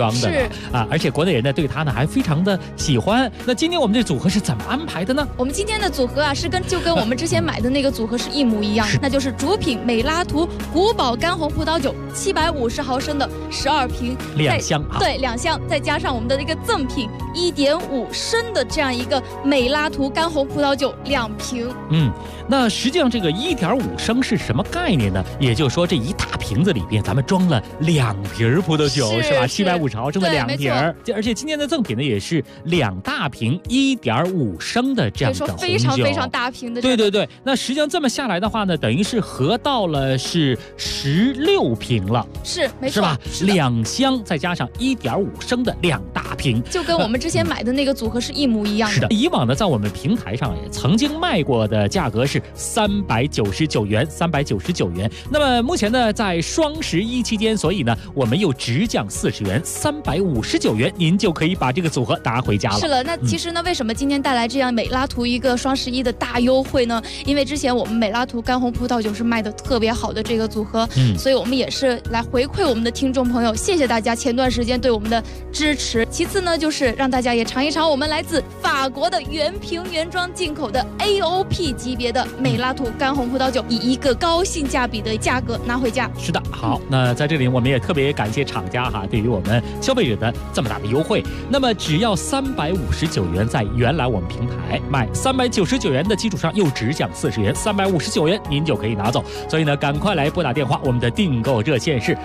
[SPEAKER 17] 而且国内人呢对它呢还非常的喜欢。那今天我们这组合是怎么安排的呢？
[SPEAKER 3] 我们今天的组合啊就跟我们之前买的那个组合是一模一样的，那就是主品美拉图古堡干红葡萄酒750毫升的12瓶
[SPEAKER 17] ，2箱啊，
[SPEAKER 3] 对，2箱，再加上我们的一个赠品1.5升的这样一个美拉图干红葡萄酒2瓶。
[SPEAKER 17] 那实际上这个1.5升是什么概念呢？也就是说这一大瓶子里边咱们装了2瓶葡萄酒，是吧？750毫升的2瓶，而且今天的赠品呢也是2大瓶1.5升的这样的红酒，
[SPEAKER 3] 非常非常大瓶的。
[SPEAKER 17] 对，那实际上这么下来的话呢，等于是合到了是16瓶了，
[SPEAKER 3] 是没错，
[SPEAKER 17] 是吧？2箱再加上1.5升的2大瓶，
[SPEAKER 3] 就跟我们之前买的那个组合是一模一样的。
[SPEAKER 17] 是的，以往呢在我们平台上也曾经卖过的价格是399元，399元。那么目前呢在双11期间，所以呢我们又直降40元，359元，您就可以把这个组合拿回家了。
[SPEAKER 3] 是了，那其实呢为什么今天带来这样美拉图一个双11的大优惠呢？因为之前我们美拉图干红葡萄酒是卖的特别好的这个组合，所以我们也是来回馈我们的听众朋友，谢谢大家前段时间对我们的支持。其次呢就是让大家也尝一尝我们来自法国的原瓶原装进口的 AOP 级别的美拉图干红葡萄酒，以一个高性价比的价格拿回家。
[SPEAKER 17] 是的，好，那在这里我们也特别感谢厂家对于我们消费者的这么大的优惠。那么只要359元，在原来我们平台卖399元的基础上又直降40元，359元您就可以拿走。所以呢赶快来拨打电话，我们的订购热线是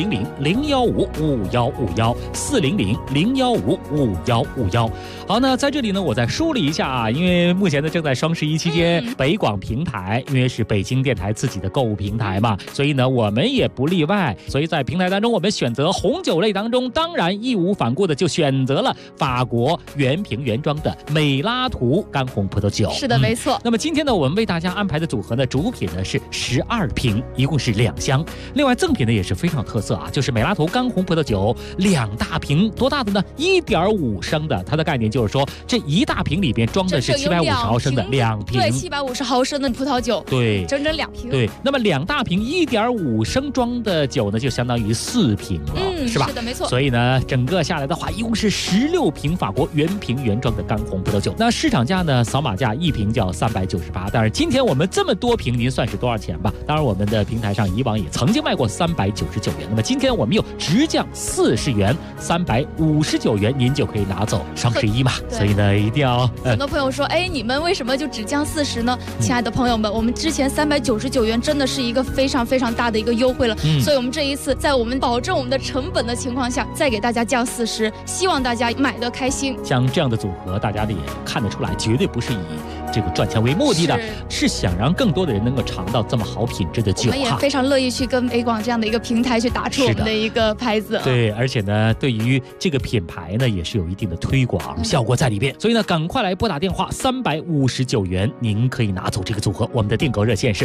[SPEAKER 17] 400-015-5151，400-015-5151。好，那在这里呢我再梳理一下因为目前呢正在双11期间，北广平台因为是北京电台自己的购物平台嘛，所以呢我们也不例外。所以在平台当中，我们选择红酒类当中，当然义无反顾的就选择了法国原瓶原装的美拉图干红葡萄酒。
[SPEAKER 3] 是的，没错。
[SPEAKER 17] 那么今天呢我们为大家安排的组合呢，主品呢是12瓶，一共是2箱。另外赠品呢也是非常有特色就是美拉图干红葡萄酒2大瓶，多大的呢？1.5升的。它的概念就是说这一大瓶里边装的是750毫升的2瓶，
[SPEAKER 3] 对，750毫升的葡萄酒，
[SPEAKER 17] 对，
[SPEAKER 3] 整整2瓶。
[SPEAKER 17] 对，那么2大瓶1.5升装的酒呢，就相当于4瓶了，是吧？
[SPEAKER 3] 是的，没错。
[SPEAKER 17] 所以呢，整个下来的话，一共是16瓶法国原瓶原装的干红葡萄酒。那市场价呢，扫码价1瓶就要398。但是今天我们这么多瓶，您算是多少钱吧？当然，我们的平台上以往也曾经卖过399元，那么今天我们又直降40元，359元，您就可以拿走双11嘛。所以呢，一定要
[SPEAKER 3] 很多朋友说，你们为什么就只降40呢？亲爱的朋友们，我们之前399元真的是一个非常非常大的一个优惠了，所以我们这一次在我们保证我们的成本的情况下，再给大家降40，希望大家买得开心。
[SPEAKER 17] 像这样的组合，大家也看得出来，绝对不是以这个赚钱为目的的，是想让更多的人能够尝到这么好品质的酒。
[SPEAKER 3] 我们也非常乐意去跟北广这样的一个平台去打出我们的一个牌子。
[SPEAKER 17] 对，而且呢，对于这个品牌呢，也是有一定的推广效果在里边。所以呢，赶快来拨打电话，359元，您可以拿走这个组合。我们的订购热线是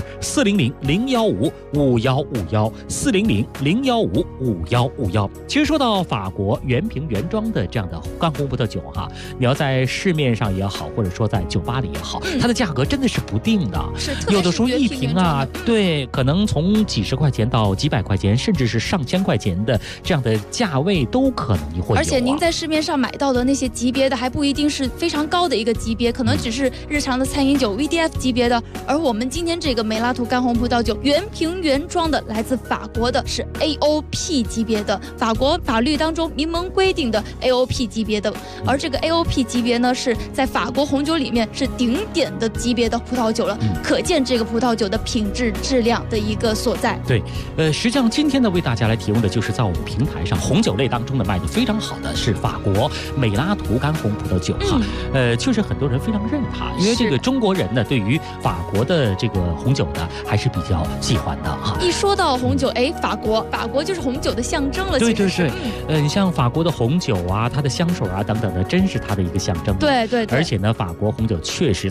[SPEAKER 17] 400-015-5151，400-015-5151。其实说到法国原瓶原装的这样的干红葡萄酒你要在市面上也好，或者说在酒吧里也好，它的价格真的是不定的，有的时候一瓶对，可能从几十块钱到几百块钱，甚至是上千块钱的这样的价位都可能会有。
[SPEAKER 3] 而且您在市面上买到的那些级别的还不一定是非常高的一个级别，可能只是日常的餐饮酒 VDF 级别的。而我们今天这个美拉图干红葡萄酒原瓶原装的，来自法国的，是 AOP 级别的，法国法律当中明文规定的 AOP 级别的。而这个 AOP 级别呢，是在法国红酒里面是顶点的级别的葡萄酒了，可见这个葡萄酒的品质质量的一个所在。
[SPEAKER 17] 对，实际上今天呢为大家来提供的就是在我们平台上红酒类当中呢卖的非常好的是法国美拉图干红葡萄酒确实很多人非常认它，因为这个中国人呢对于法国的这个红酒呢还是比较喜欢的
[SPEAKER 3] 一说到红酒，法国就是红酒的象征了。
[SPEAKER 17] 对，你像法国的红酒它的香水等等的，真是它的一个象征。
[SPEAKER 3] 对，
[SPEAKER 17] 而且呢，法国红酒确实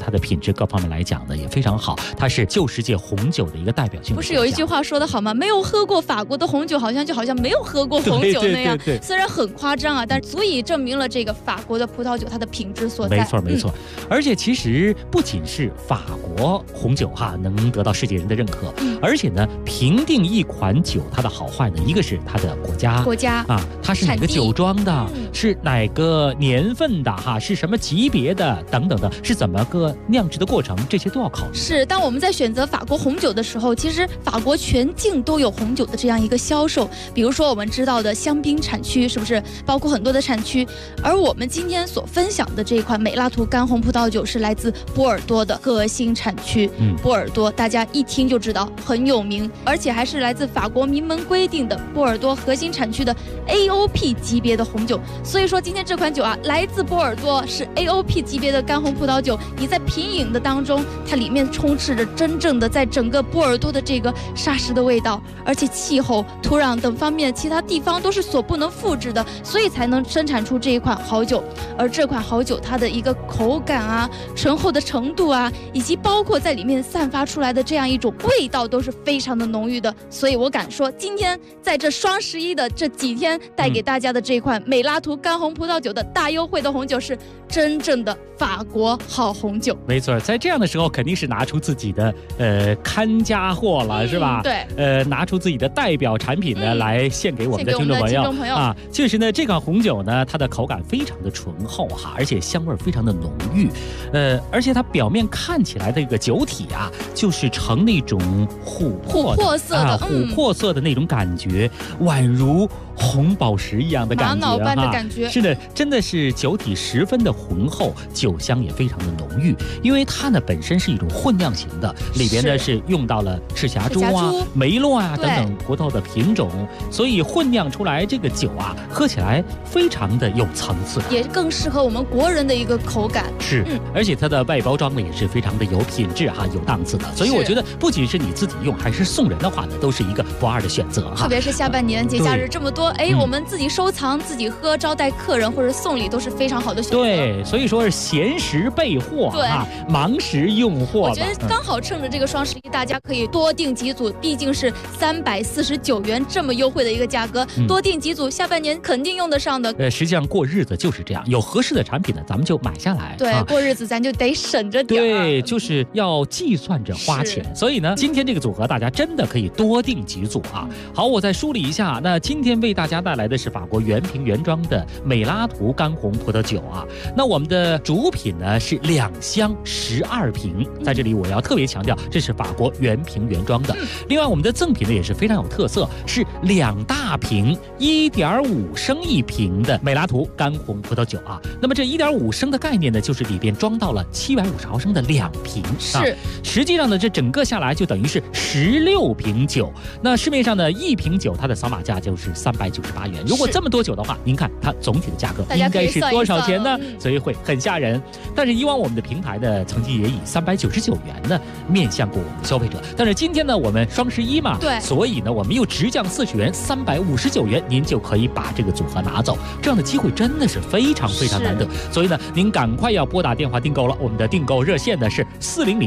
[SPEAKER 17] 它的品质各方面来讲呢也非常好，它是旧世界红酒的一个代表性的。
[SPEAKER 3] 不是有一句话说得好吗？没有喝过法国的红酒，好像没有喝过红酒那样。
[SPEAKER 17] 对，
[SPEAKER 3] 虽然很夸张啊，但足以证明了这个法国的葡萄酒它的品质所在。
[SPEAKER 17] 没错。而且其实不仅是法国红酒能得到世界人的认可，而且呢，评定一款酒它的好坏呢，一个是它的国家啊，它是哪个酒庄的，是哪个年份的是什么级别的等等的，是怎么个酿制的过程，这些都要考虑。
[SPEAKER 3] 是，当我们在选择法国红酒的时候，其实法国全境都有红酒的这样一个销售。比如说我们知道的香槟产区，是不是包括很多的产区？而我们今天所分享的这一款美拉图干红葡萄酒是来自波尔多的核心产区。波尔多大家一听就知道很有名，而且还是来自法国明文规定的波尔多核心产区的 AOP 级别的红酒。所以说今天这款酒来自波尔多，是 AOP 级别的干红葡萄酒。你在品饮的当中，它里面充斥着真正的在整个波尔多的这个沙石的味道，而且气候、土壤等方面其他地方都是所不能复制的，所以才能生产出这一款好酒。而这款好酒它的一个口感醇厚的程度以及包括在里面散发出来的这样一种味道都是非常的浓郁的。所以我敢说，今天在这双11的这几天带给大家的这款美拉图干红葡萄酒的大优惠的红酒是真正的法国好红酒。
[SPEAKER 17] 没错，在这样的时候肯定是拿出自己的看家货了，是吧？
[SPEAKER 3] 对，
[SPEAKER 17] 拿出自己的代表产品呢来献给我们的听众朋友确实呢，这款红酒呢，它的口感非常的醇厚而且香味非常的浓郁，而且它表面看起来的一个酒体就是呈那种琥珀色的那种感觉，宛如红宝石一样的感觉，
[SPEAKER 3] 玛瑙般的感觉。
[SPEAKER 17] 是的，真的是酒体十分的浑厚，酒香也非常的浓郁。因为它呢本身是一种混酿型的，里边呢是用到了赤霞珠梅洛等等葡萄的品种，所以混酿出来这个酒喝起来非常的有层次，
[SPEAKER 3] 也更适合我们国人的一个口感。
[SPEAKER 17] 是，而且它的外包装呢也是非常的有品质有档次的，所以我觉得不仅是你自己用，还是送人的话呢，都是一个不二的选择
[SPEAKER 3] 特别是下半年节假日这么多，我们自己收藏、自己喝、招待客人或者送礼都是非常好的选择。
[SPEAKER 17] 对，所以说是闲时备货忙时用货。
[SPEAKER 3] 我觉得刚好趁着这个双11，大家可以多订几组，毕竟是349元这么优惠的一个价格，多订几组，下半年肯定用得上的。
[SPEAKER 17] 实际上过日子就是这样，有合适的产品呢，咱们就买下来。
[SPEAKER 3] 对，过日子咱就得省着点。
[SPEAKER 17] 对，就是要计算着花钱。所以呢，今天这个组合大家真的可以多订几组好，我再梳理一下，那今天为大家带来的是法国原瓶原装的美拉图干红葡萄酒那我们的主品呢是2箱12瓶，在这里我要特别强调，这是法国原瓶原装的。另外我们的赠品呢也是非常有特色，是2大瓶1.5升1瓶的美拉图干红葡萄酒那么这1.5升的概念呢，就是里边装到了750毫升的2瓶实际上呢，这整个下来就等于是16瓶酒。那市面上呢1瓶酒它的扫码价就是398元，如果这么多酒的话，您看它总体的价格应该是多少钱呢？所以会很吓人。但是以往我们的平台呢，曾经也以399元呢面向过我们的消费者，但是今天呢，我们双11嘛，
[SPEAKER 3] 对，
[SPEAKER 17] 所以呢，我们又直降40元，359元，您就可以把这个组合拿走。这样的机会真的是非常非常难得，所以呢，您赶快要拨打电话订购了。我们的订购热线呢是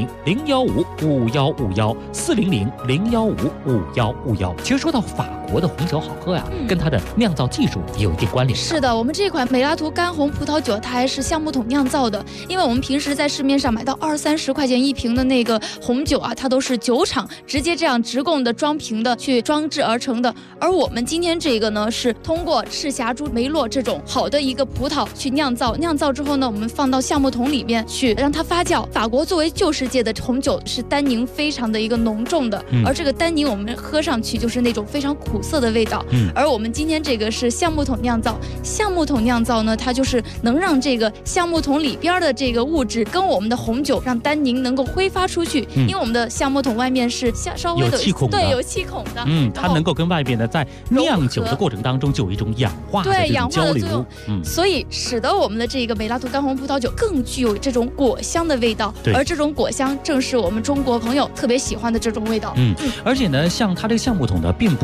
[SPEAKER 17] 400-015-5151，400-015-5151。其实说到法国的红酒好喝跟它的酿造技术有一定关联。
[SPEAKER 3] 是的，我们这款美拉图干红葡萄酒它还是橡木桶酿造的，因为我们平时在市面上买到20-30块钱1瓶的那个红酒它都是酒厂直接这样直供的装瓶的去装制而成的，而我们今天这个呢是通过赤霞珠梅洛这种好的一个葡萄去酿造之后呢，我们放到橡木桶里面去让它发酵。法国作为旧世界的红酒是单宁非常的一个浓重的，而这个单宁我们喝上去就是那种非常苦涩的味道，而我们今天这个是橡木桶酿造。橡木桶酿造呢，它就是能让这个橡木桶里边的这个物质跟我们的红酒让单宁能够挥发出去，因为我们的橡木桶外面是稍微的
[SPEAKER 17] 有气孔的，
[SPEAKER 3] 对，有气孔的，
[SPEAKER 17] 它能够跟外边的在酿酒的过程当中就有一种氧化的这种交流，
[SPEAKER 3] 所以使得我们的这个美拉图干红葡萄酒更具有这种果香的味道，而这种果香正是我们中国朋友特别喜欢的这种味道。
[SPEAKER 17] 而且呢，像它这个橡木桶呢，并不仅仅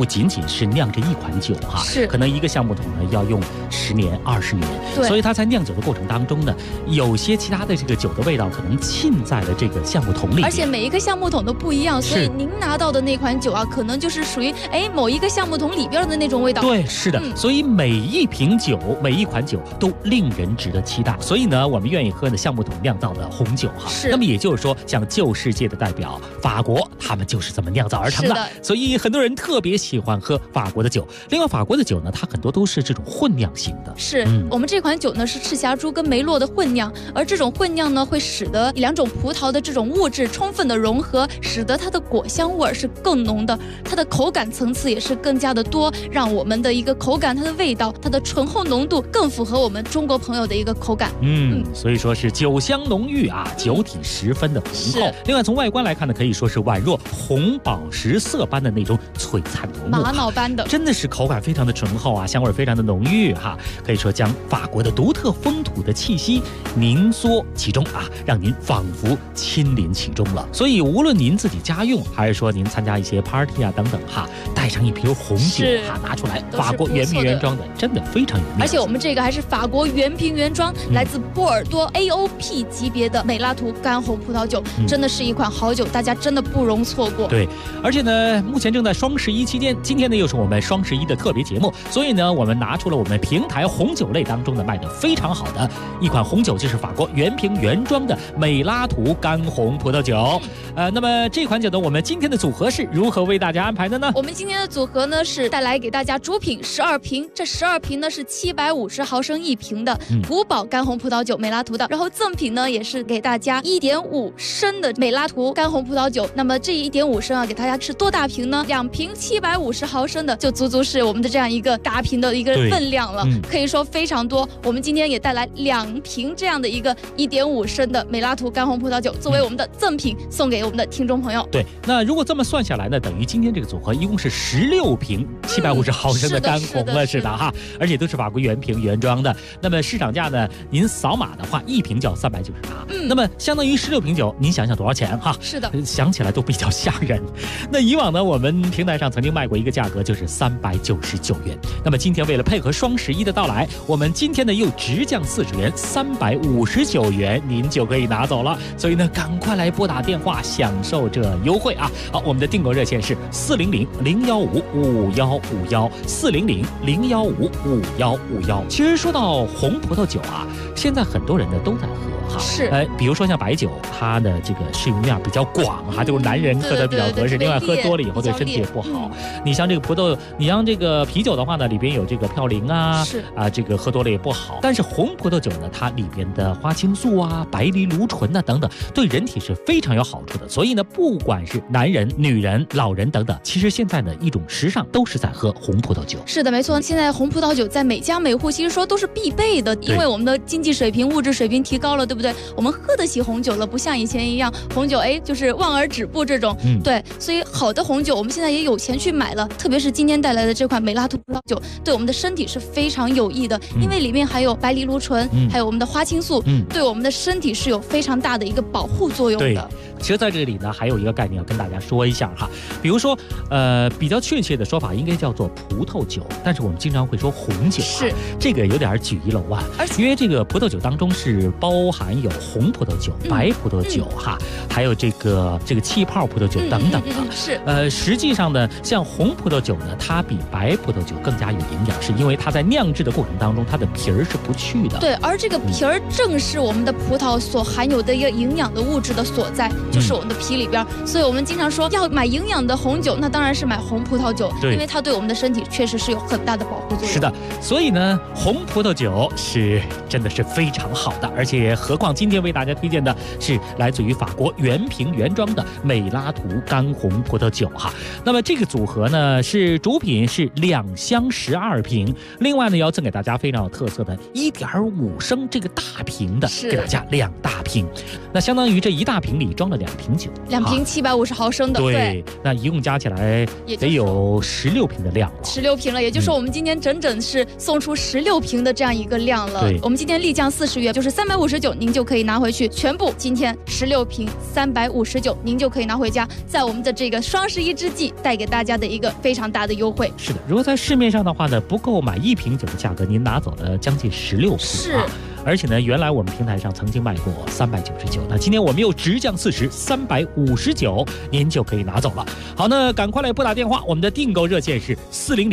[SPEAKER 17] 是酿这一款酒哈，
[SPEAKER 3] 是
[SPEAKER 17] 可能一个橡木桶呢要用10年、20年，
[SPEAKER 3] 对，
[SPEAKER 17] 所以它在酿酒的过程当中呢，有些其他的这个酒的味道可能浸在了这个橡木桶里，
[SPEAKER 3] 而且每一个橡木桶都不一样，所以您拿到的那款酒啊，可能就是属于某一个橡木桶里边的那种味道。
[SPEAKER 17] 对，是的，所以每一瓶酒、每一款酒都令人值得期待。所以呢，我们愿意喝的橡木桶酿造的红酒哈，那么也就是说，像旧世界的代表法国，他们就是这么酿造而成的。所以很多人特别喜欢喝法国的酒。另外，法国的酒呢，它很多都是这种混酿型的。
[SPEAKER 3] 是，我们这款酒呢是赤霞珠跟梅洛的混酿，而这种混酿呢会使得2种葡萄的这种物质充分的融合，使得它的果香味是更浓的，它的口感层次也是更加的多，让我们的一个口感、它的味道、它的醇厚浓度更符合我们中国朋友的一个口感。
[SPEAKER 17] 所以说是酒香浓郁啊，酒体十分的浑厚。另外从外观来看呢，可以说是宛若红宝石色般的那种璀璨夺目，
[SPEAKER 3] 玛瑙般的，
[SPEAKER 17] 真的是口感非常的醇厚啊，香味非常的浓郁哈，可以说将法国的独特风土的气息凝缩其中啊，让您仿佛亲临其中了。所以无论您自己家用，还是说您参加一些 party 啊等等哈，带上一瓶红酒哈拿出来，法国原瓶原装的，真的非常有面子。
[SPEAKER 3] 而且我们这个还是法国原瓶原装，来自波尔多 AOP 级别的美拉图干红葡萄酒，真的是一款好酒，大家真的不容错过。
[SPEAKER 17] 对，而且呢，目前正在双11期间，今天呢又是我们双11的特别节目，所以呢，我们拿出了我们平台红酒类当中呢卖的非常好的一款红酒，就是法国原瓶原装的美拉图干红葡萄酒。那么这款酒呢，我们今天的组合是如何为大家安排的呢？
[SPEAKER 3] 我们今天的组合呢是带来给大家主品12瓶，这12瓶呢是750毫升1瓶的古堡干红葡萄酒美拉图的，然后赠品呢也是给大家1.5升的美拉图干红葡萄酒。那么这1.5升啊，给大家是多大瓶呢？2瓶750毫升的，就足足是我们的这样一个大瓶的一个分量了，可以说非常多。我们今天也带来2瓶这样的一个1.5升的美拉图干红葡萄酒，作为我们的赠品送给我们的听众朋友。
[SPEAKER 17] 对，那如果这么算下来呢，等于今天这个组合一共是16瓶750毫升的干红了，是的哈，而且都是法国原瓶原装的。那么市场价呢，您扫码的话，1瓶就要398，那么相当于16瓶酒，您想想多少钱哈？
[SPEAKER 3] 是的，
[SPEAKER 17] 想起来都比较吓人。那以往呢，我们平台上曾经卖过一个价格，就是399元。那么今天为了配合双11的到来，我们今天呢又直降40元，359元，您就可以拿走了。所以呢，赶快来拨打电话享受这优惠啊！好，我们的订购热线是400-015-5151，400-015-5151。其实说到红葡萄酒啊，现在很多人呢都在喝。
[SPEAKER 3] 是，
[SPEAKER 17] 比如说像白酒，它的这个适用面比较广哈，就是男人喝的比较合适。另外，喝多了以后对身体也不好。你像这个葡萄，你像这个啤酒的话呢，里边有这个嘌呤啊，这个喝多了也不好。但是红葡萄酒呢，它里边的花青素啊、白藜芦醇呐等等，对人体是非常有好处的。所以呢，不管是男人、女人、老人等等，其实现在呢一种时尚都是在喝红葡萄酒。
[SPEAKER 3] 是的，没错。现在红葡萄酒在每家每户其实说都是必备的，因为我们的经济水平、物质水平提高了，对不对？我们喝得起红酒了，不像以前一样，红酒就是望而止步这种。对，所以好的红酒我们现在也有钱去买了，特别是今天带来的这款美拉图葡萄酒，对我们的身体是非常有益的，因为里面还有白藜芦醇，还有我们的花青素，对我们的身体是有非常大的一个保护作用的。
[SPEAKER 17] 其实在这里呢，还有一个概念要跟大家说一下哈，比如说，比较确切的说法应该叫做葡萄酒，但是我们经常会说红酒，
[SPEAKER 3] 是
[SPEAKER 17] 这个有点举一漏万，因为这个葡萄酒当中是包含有红葡萄酒、白葡萄酒哈，还有这个气泡葡萄酒等等的。
[SPEAKER 3] 是，
[SPEAKER 17] 实际上呢，像红葡萄酒呢，它比白葡萄酒更加有营养，是因为它在酿制的过程当中，它的皮儿是不去的。
[SPEAKER 3] 对，而这个皮儿正是我们的葡萄所含有的一个营养的物质的所在。就是我们的皮里边，所以我们经常说要买营养的红酒，那当然是买红葡萄酒，因为它对我们的身体确实是有很大的保护作用。
[SPEAKER 17] 是的，所以呢，红葡萄酒是真的是非常好的，而且何况今天为大家推荐的是来自于法国原瓶原装的美拉图干红葡萄酒哈。那么这个组合呢，是主品是2箱12瓶，另外呢要赠给大家非常有特色的1.5升这个大瓶的，给大家2大瓶，那相当于这一大瓶里装了瓶酒
[SPEAKER 3] ，2瓶750毫升的。
[SPEAKER 17] 对，那一共加起来得有16瓶的量了。
[SPEAKER 3] 16瓶了，也就是说我们今天整整是送出16瓶的这样一个量了。
[SPEAKER 17] 对，
[SPEAKER 3] 我们今天立降40元，就是359，您就可以拿回去全部。今天16瓶359，您就可以拿回家，在我们的这个双11之际，带给大家的一个非常大的优惠。
[SPEAKER 17] 是的，如果在市面上的话呢，不够买1瓶酒的价格，您拿走了将近16瓶。
[SPEAKER 3] 是。
[SPEAKER 17] 而且呢，原来我们平台上曾经卖过399，那今天我们又直降40，359，您就可以拿走了。好，那赶快来拨打电话，我们的订购热线是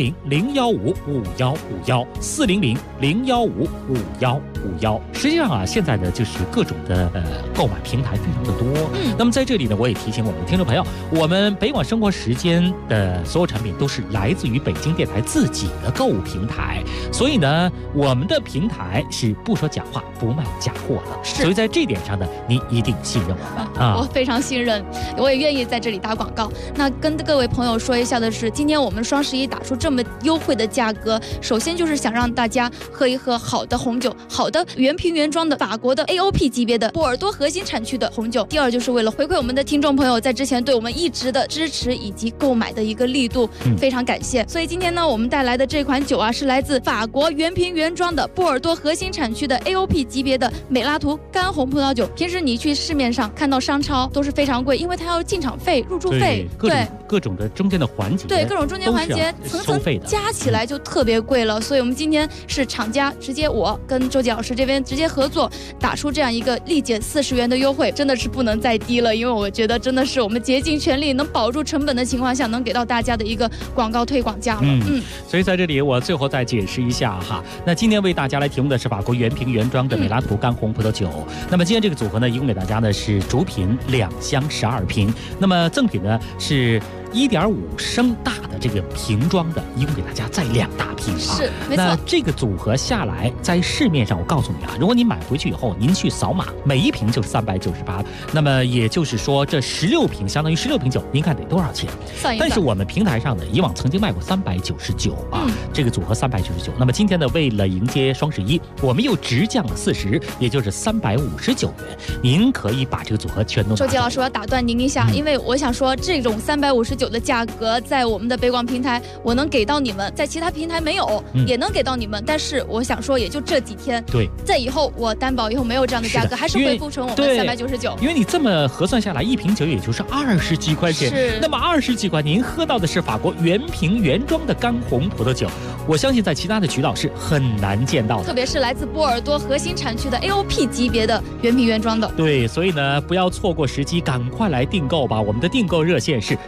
[SPEAKER 17] 400-015-5151，400-015-5151。实际上啊，现在呢就是各种的购买平台非常的多。那么在这里呢，我也提醒我们的听众朋友，我们北广生活时间的所有产品都是来自于北京电台自己的购物平台，所以呢，我们的平台是不说假话，不卖假货的。所以在这点上呢，你一定信任我们啊！
[SPEAKER 3] 我非常信任，我也愿意在这里打广告。那跟各位朋友说一下的是，今天我们双11打出这么优惠的价格，首先就是想让大家喝一喝好的红酒，好的原瓶原装的法国的 AOP 级别的波尔多核心产区的红酒。第二就是为了回馈我们的听众朋友在之前对我们一直的支持以及购买的一个力度，非常感谢。所以今天呢，我们带来的这款酒啊，是来自法国原瓶原装的波尔多核心产区的 AOP 级别的美拉图干红葡萄酒。平时你去市面上看到商超都是非常贵，因为它要进场费、入驻费，
[SPEAKER 17] 各种的中间的环节，
[SPEAKER 3] 对各种中间环节层层加起来就特别贵了。所以我们今天是厂家直接我跟周杰老师这边直接合作，打出这样一个立减40元的优惠，真的是不能再低了。因为我觉得真的是我们竭尽全力能保住成本的情况下，能给到大家的一个广告推广价了。
[SPEAKER 17] 所以在这里我最后再解释一下哈，那今天为大家来提供的是法国原瓶原装的美拉图干红葡萄酒。那么今天这个组合呢，一共给大家呢是主品2箱12瓶，那么赠品呢是1.5升大的这个瓶装的，一共给大家再2大瓶啊。
[SPEAKER 3] 是，没错。
[SPEAKER 17] 那这个组合下来，在市面上我告诉你啊，如果你买回去以后，您去扫码，每1瓶就是398，那么也就是说这16瓶相当于16瓶酒，您看得多少钱？但是我们平台上呢，以往曾经卖过399啊，这个组合399。那么今天呢，为了迎接双11，我们又直降了40，也就是359元，您可以把这个组合全都拿走。
[SPEAKER 3] 周杰老师，我要打断您一下，因为我想说这种359的价格在我们的北广平台我能给到你们，在其他平台没有，也能给到你们，但是我想说也就这几天，
[SPEAKER 17] 对，
[SPEAKER 3] 在以后我担保以后没有这样的价格，还是恢复成我们399。
[SPEAKER 17] 因为你这么核算下来，1瓶酒也就是20几块钱，
[SPEAKER 3] 是，
[SPEAKER 17] 那么20几块您喝到的是法国原瓶原装的干红葡萄酒，我相信在其他的渠道是很难见到的，
[SPEAKER 3] 特别是来自波尔多核心产区的 AOP 级别的原瓶原装的。
[SPEAKER 17] 对，所以呢，不要错过时机，赶快来订购吧。我们的订购热线是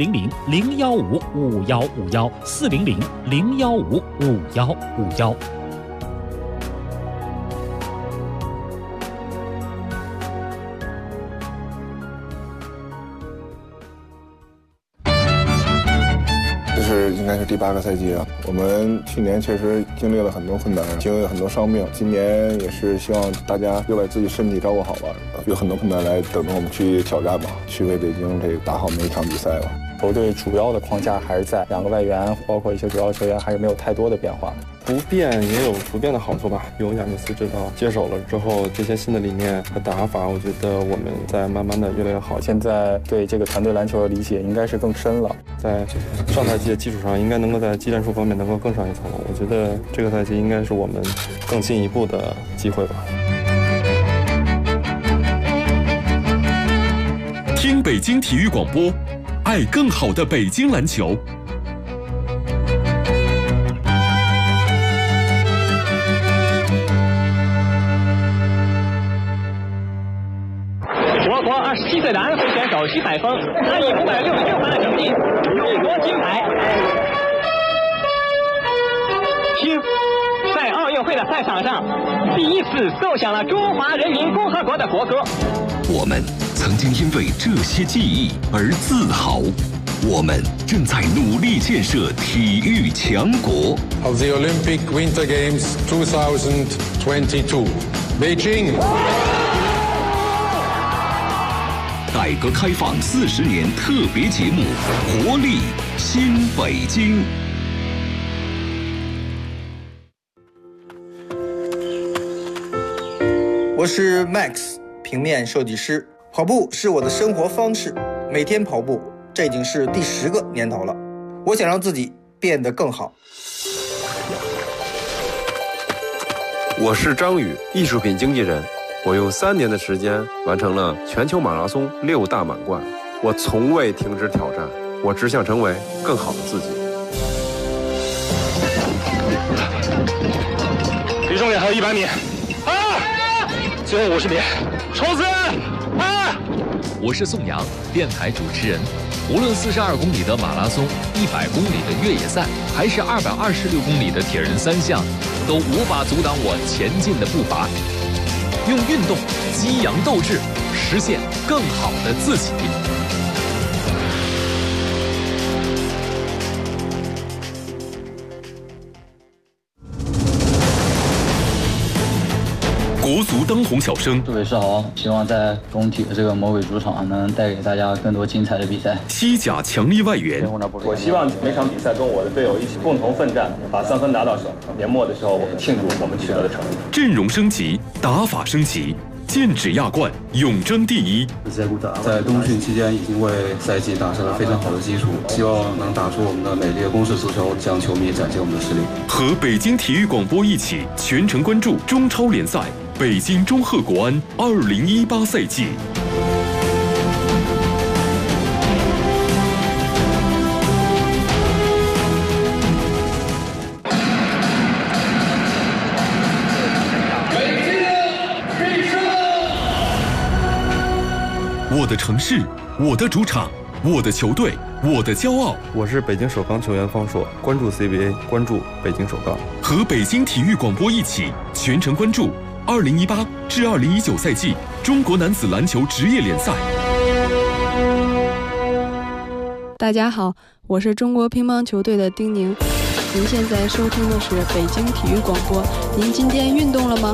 [SPEAKER 17] 400-015-5151，400-015-5151。
[SPEAKER 5] 应该是第8个赛季了。我们去年确实经历了很多困难，经历了很多伤病。今年也是希望大家又把自己身体照顾好吧，有很多困难来等着我们去挑战吧，去为北京这个打好每一场比赛吧。
[SPEAKER 6] 球队主要的框架还是在2个外援，包括一些主要球员还是没有太多的变化。
[SPEAKER 7] 不变也有不变的好处吧。有亚尼斯指导接手了之后，这些新的理念和打法，我觉得我们在慢慢的越来越好。
[SPEAKER 6] 现在对这个团队篮球的理解应该是更深了，
[SPEAKER 7] 在上赛季的基础上，应该能够在技战术方面能够更上一层楼。我觉得这个赛季应该是我们更进一步的机会吧。
[SPEAKER 1] 听北京体育广播，爱更好的北京篮球。
[SPEAKER 23] 我国27岁的安徽选手徐海峰，他以566分的成绩荣夺金牌。听，在奥运会的赛场上，第一次奏响了中华人民共和国的国歌。
[SPEAKER 24] 我们曾经因为这些记忆而自豪，我们正在努力建设体育强国。
[SPEAKER 26] Of the Olympic Winter Games 2022, Beijing。
[SPEAKER 24] 改革开放40年特别节目《活力新北京》。
[SPEAKER 9] 我是 Max 平面设计师。 跑步是我的生活方式，每天跑步，这已经是第10个年头了。我想让自己变得更好。
[SPEAKER 8] 我是张宇，艺术品经纪人。我用3年的时间完成了全球马拉松6大满贯。我从未停止挑战，我只想成为更好的自己。
[SPEAKER 23] 离终点还有100米，最后50米，冲刺！
[SPEAKER 12] 我是宋阳，电台主持人。无论42公里的马拉松、100公里的越野赛，还是226公里的铁人3项，都无法阻挡我前进的步伐。用运动激扬斗志，实现更好的自己。
[SPEAKER 1] 国足当红小生，
[SPEAKER 10] 杜伟世豪，希望在中体的这个魔鬼主场能带给大家更多精彩的比赛。
[SPEAKER 1] 西甲强力外援，
[SPEAKER 11] 我希望每场比赛跟我的队友一起共同奋战，把3分拿到手。年末的时候，我们庆祝我们取得的成绩。
[SPEAKER 1] 阵容升级，打法升级，剑指亚冠，永争第一。
[SPEAKER 13] 在冬训期间，已经为赛季打下了非常好的基础，希望能打出我们的美丽的攻势足球，向球迷展现我们的实力。
[SPEAKER 1] 和北京体育广播一起全程关注中超联赛。北京中赫国安2018赛季。我的城市，我的主场，我的球队，我的骄傲。
[SPEAKER 7] 我是北京首钢球员方硕，关注 CBA， 关注北京首钢。
[SPEAKER 1] 和北京体育广播一起全程关注2018至2019赛季中国男子篮球职业联赛。
[SPEAKER 15] 大家好，我是中国乒乓球队的丁宁。您现在收听的是北京体育广播。您今天运动了吗？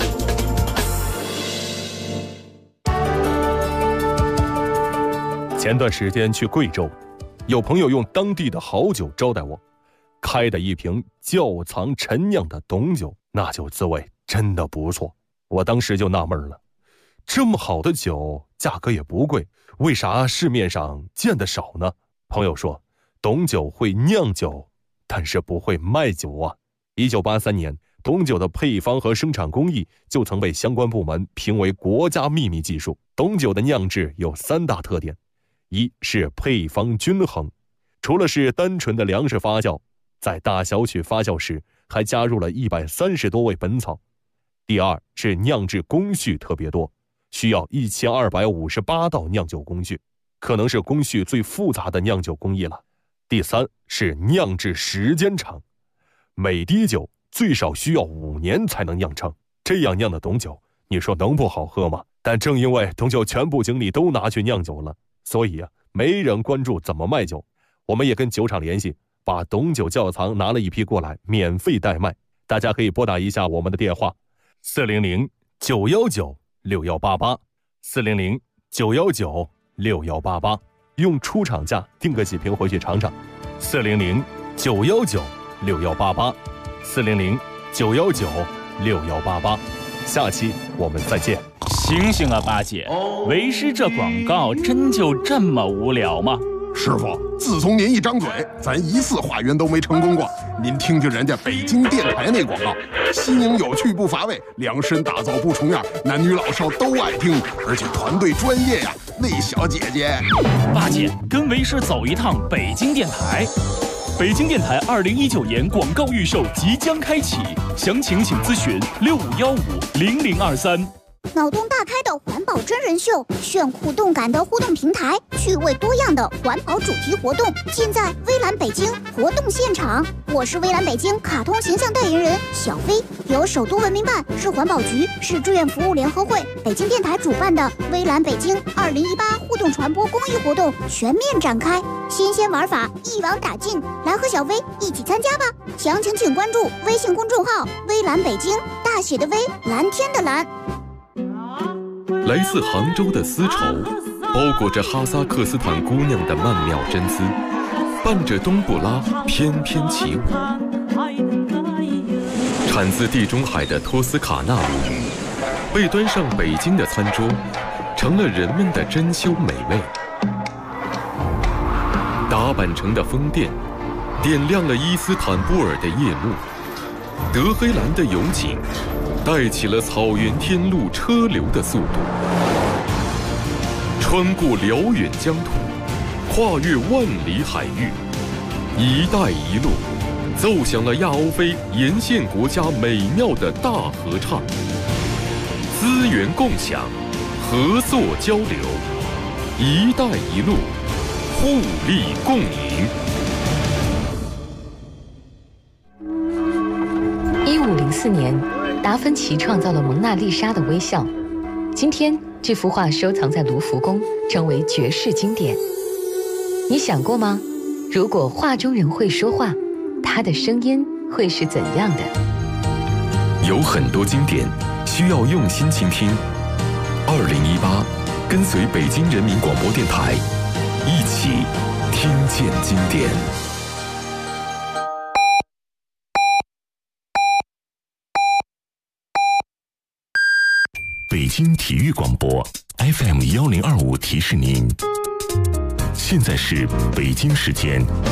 [SPEAKER 16] 前段时间去贵州，有朋友用当地的好酒招待我，开的一瓶窖藏陈酿的董酒，那酒滋味真的不错。我当时就纳闷了，这么好的酒价格也不贵，为啥市面上见得少呢？朋友说，董酒会酿酒，但是不会卖酒啊。1983年，董酒的配方和生产工艺就曾被相关部门评为国家秘密技术。董酒的酿制有3大特点，一是配方均衡，除了是单纯的粮食发酵，在大小曲发酵时还加入了130多味本草。第二是酿制工序特别多，需要1258道酿酒工序，可能是工序最复杂的酿酒工艺了。第三是酿制时间长，每滴酒最少需要5年才能酿成，这样酿的董酒，你说能不好喝吗？但正因为董酒全部精力都拿去酿酒了，所以没人关注怎么卖酒。我们也跟酒厂联系，把董酒窖藏拿了一批过来，免费代卖。大家可以拨打一下我们的电话400-919-6188 400-919-6188，用出厂价订个几瓶回去尝尝。400-919-6188 400-919-6188。下期我们再见。
[SPEAKER 18] 醒醒啊，八姐，为师这广告真就这么无聊吗？
[SPEAKER 27] 师傅，自从您一张嘴，咱1次化缘都没成功过。您听听人家北京电台那广告，新颖有趣不乏味，量身打造不重样，男女老少都爱听，而且团队专业呀。那小姐姐，
[SPEAKER 18] 八姐跟为师走一趟北京电台。北京电台2019年广告预售即将开启，详情请咨询65150023。
[SPEAKER 28] 脑洞大开的环保真人秀，炫酷动感的互动平台，趣味多样的环保主题活动，尽在微蓝北京活动现场。我是微蓝北京卡通形象代言人小飞，由首都文明办、市环保局、市志愿服务联合会、北京电台主办的微蓝北京2018互动传播公益活动全面展开，新鲜玩法一网打尽，来和小飞一起参加吧！详情请关注微信公众号微蓝北京，大写的微，蓝天的蓝。
[SPEAKER 1] 来自杭州的丝绸，包裹着哈萨克斯坦姑娘的曼妙真姿，伴着冬不拉翩翩起舞。产自地中海的托斯卡纳米，被端上北京的餐桌， 成了人们的珍馐美味。达坂城的风电点亮了伊斯坦布尔的夜幕，德黑兰的油井带起了草原天路车流的速度，穿过辽远疆土，跨越万里海域，一带一路奏响了亚欧非沿线国家美妙的大合唱。资源共享，合作交流，一带一路，互利共赢。
[SPEAKER 2] 1504年，达芬奇创造了蒙娜丽莎的微笑。今天，这幅画收藏在卢浮宫，成为绝世经典。你想过吗？如果画中人会说话，他的声音会是怎样的？
[SPEAKER 1] 有很多经典需要用心倾听。2018，跟随北京人民广播电台，一起听见经典。
[SPEAKER 16] 北京体育广播 FM1025提示您，现在是北京时间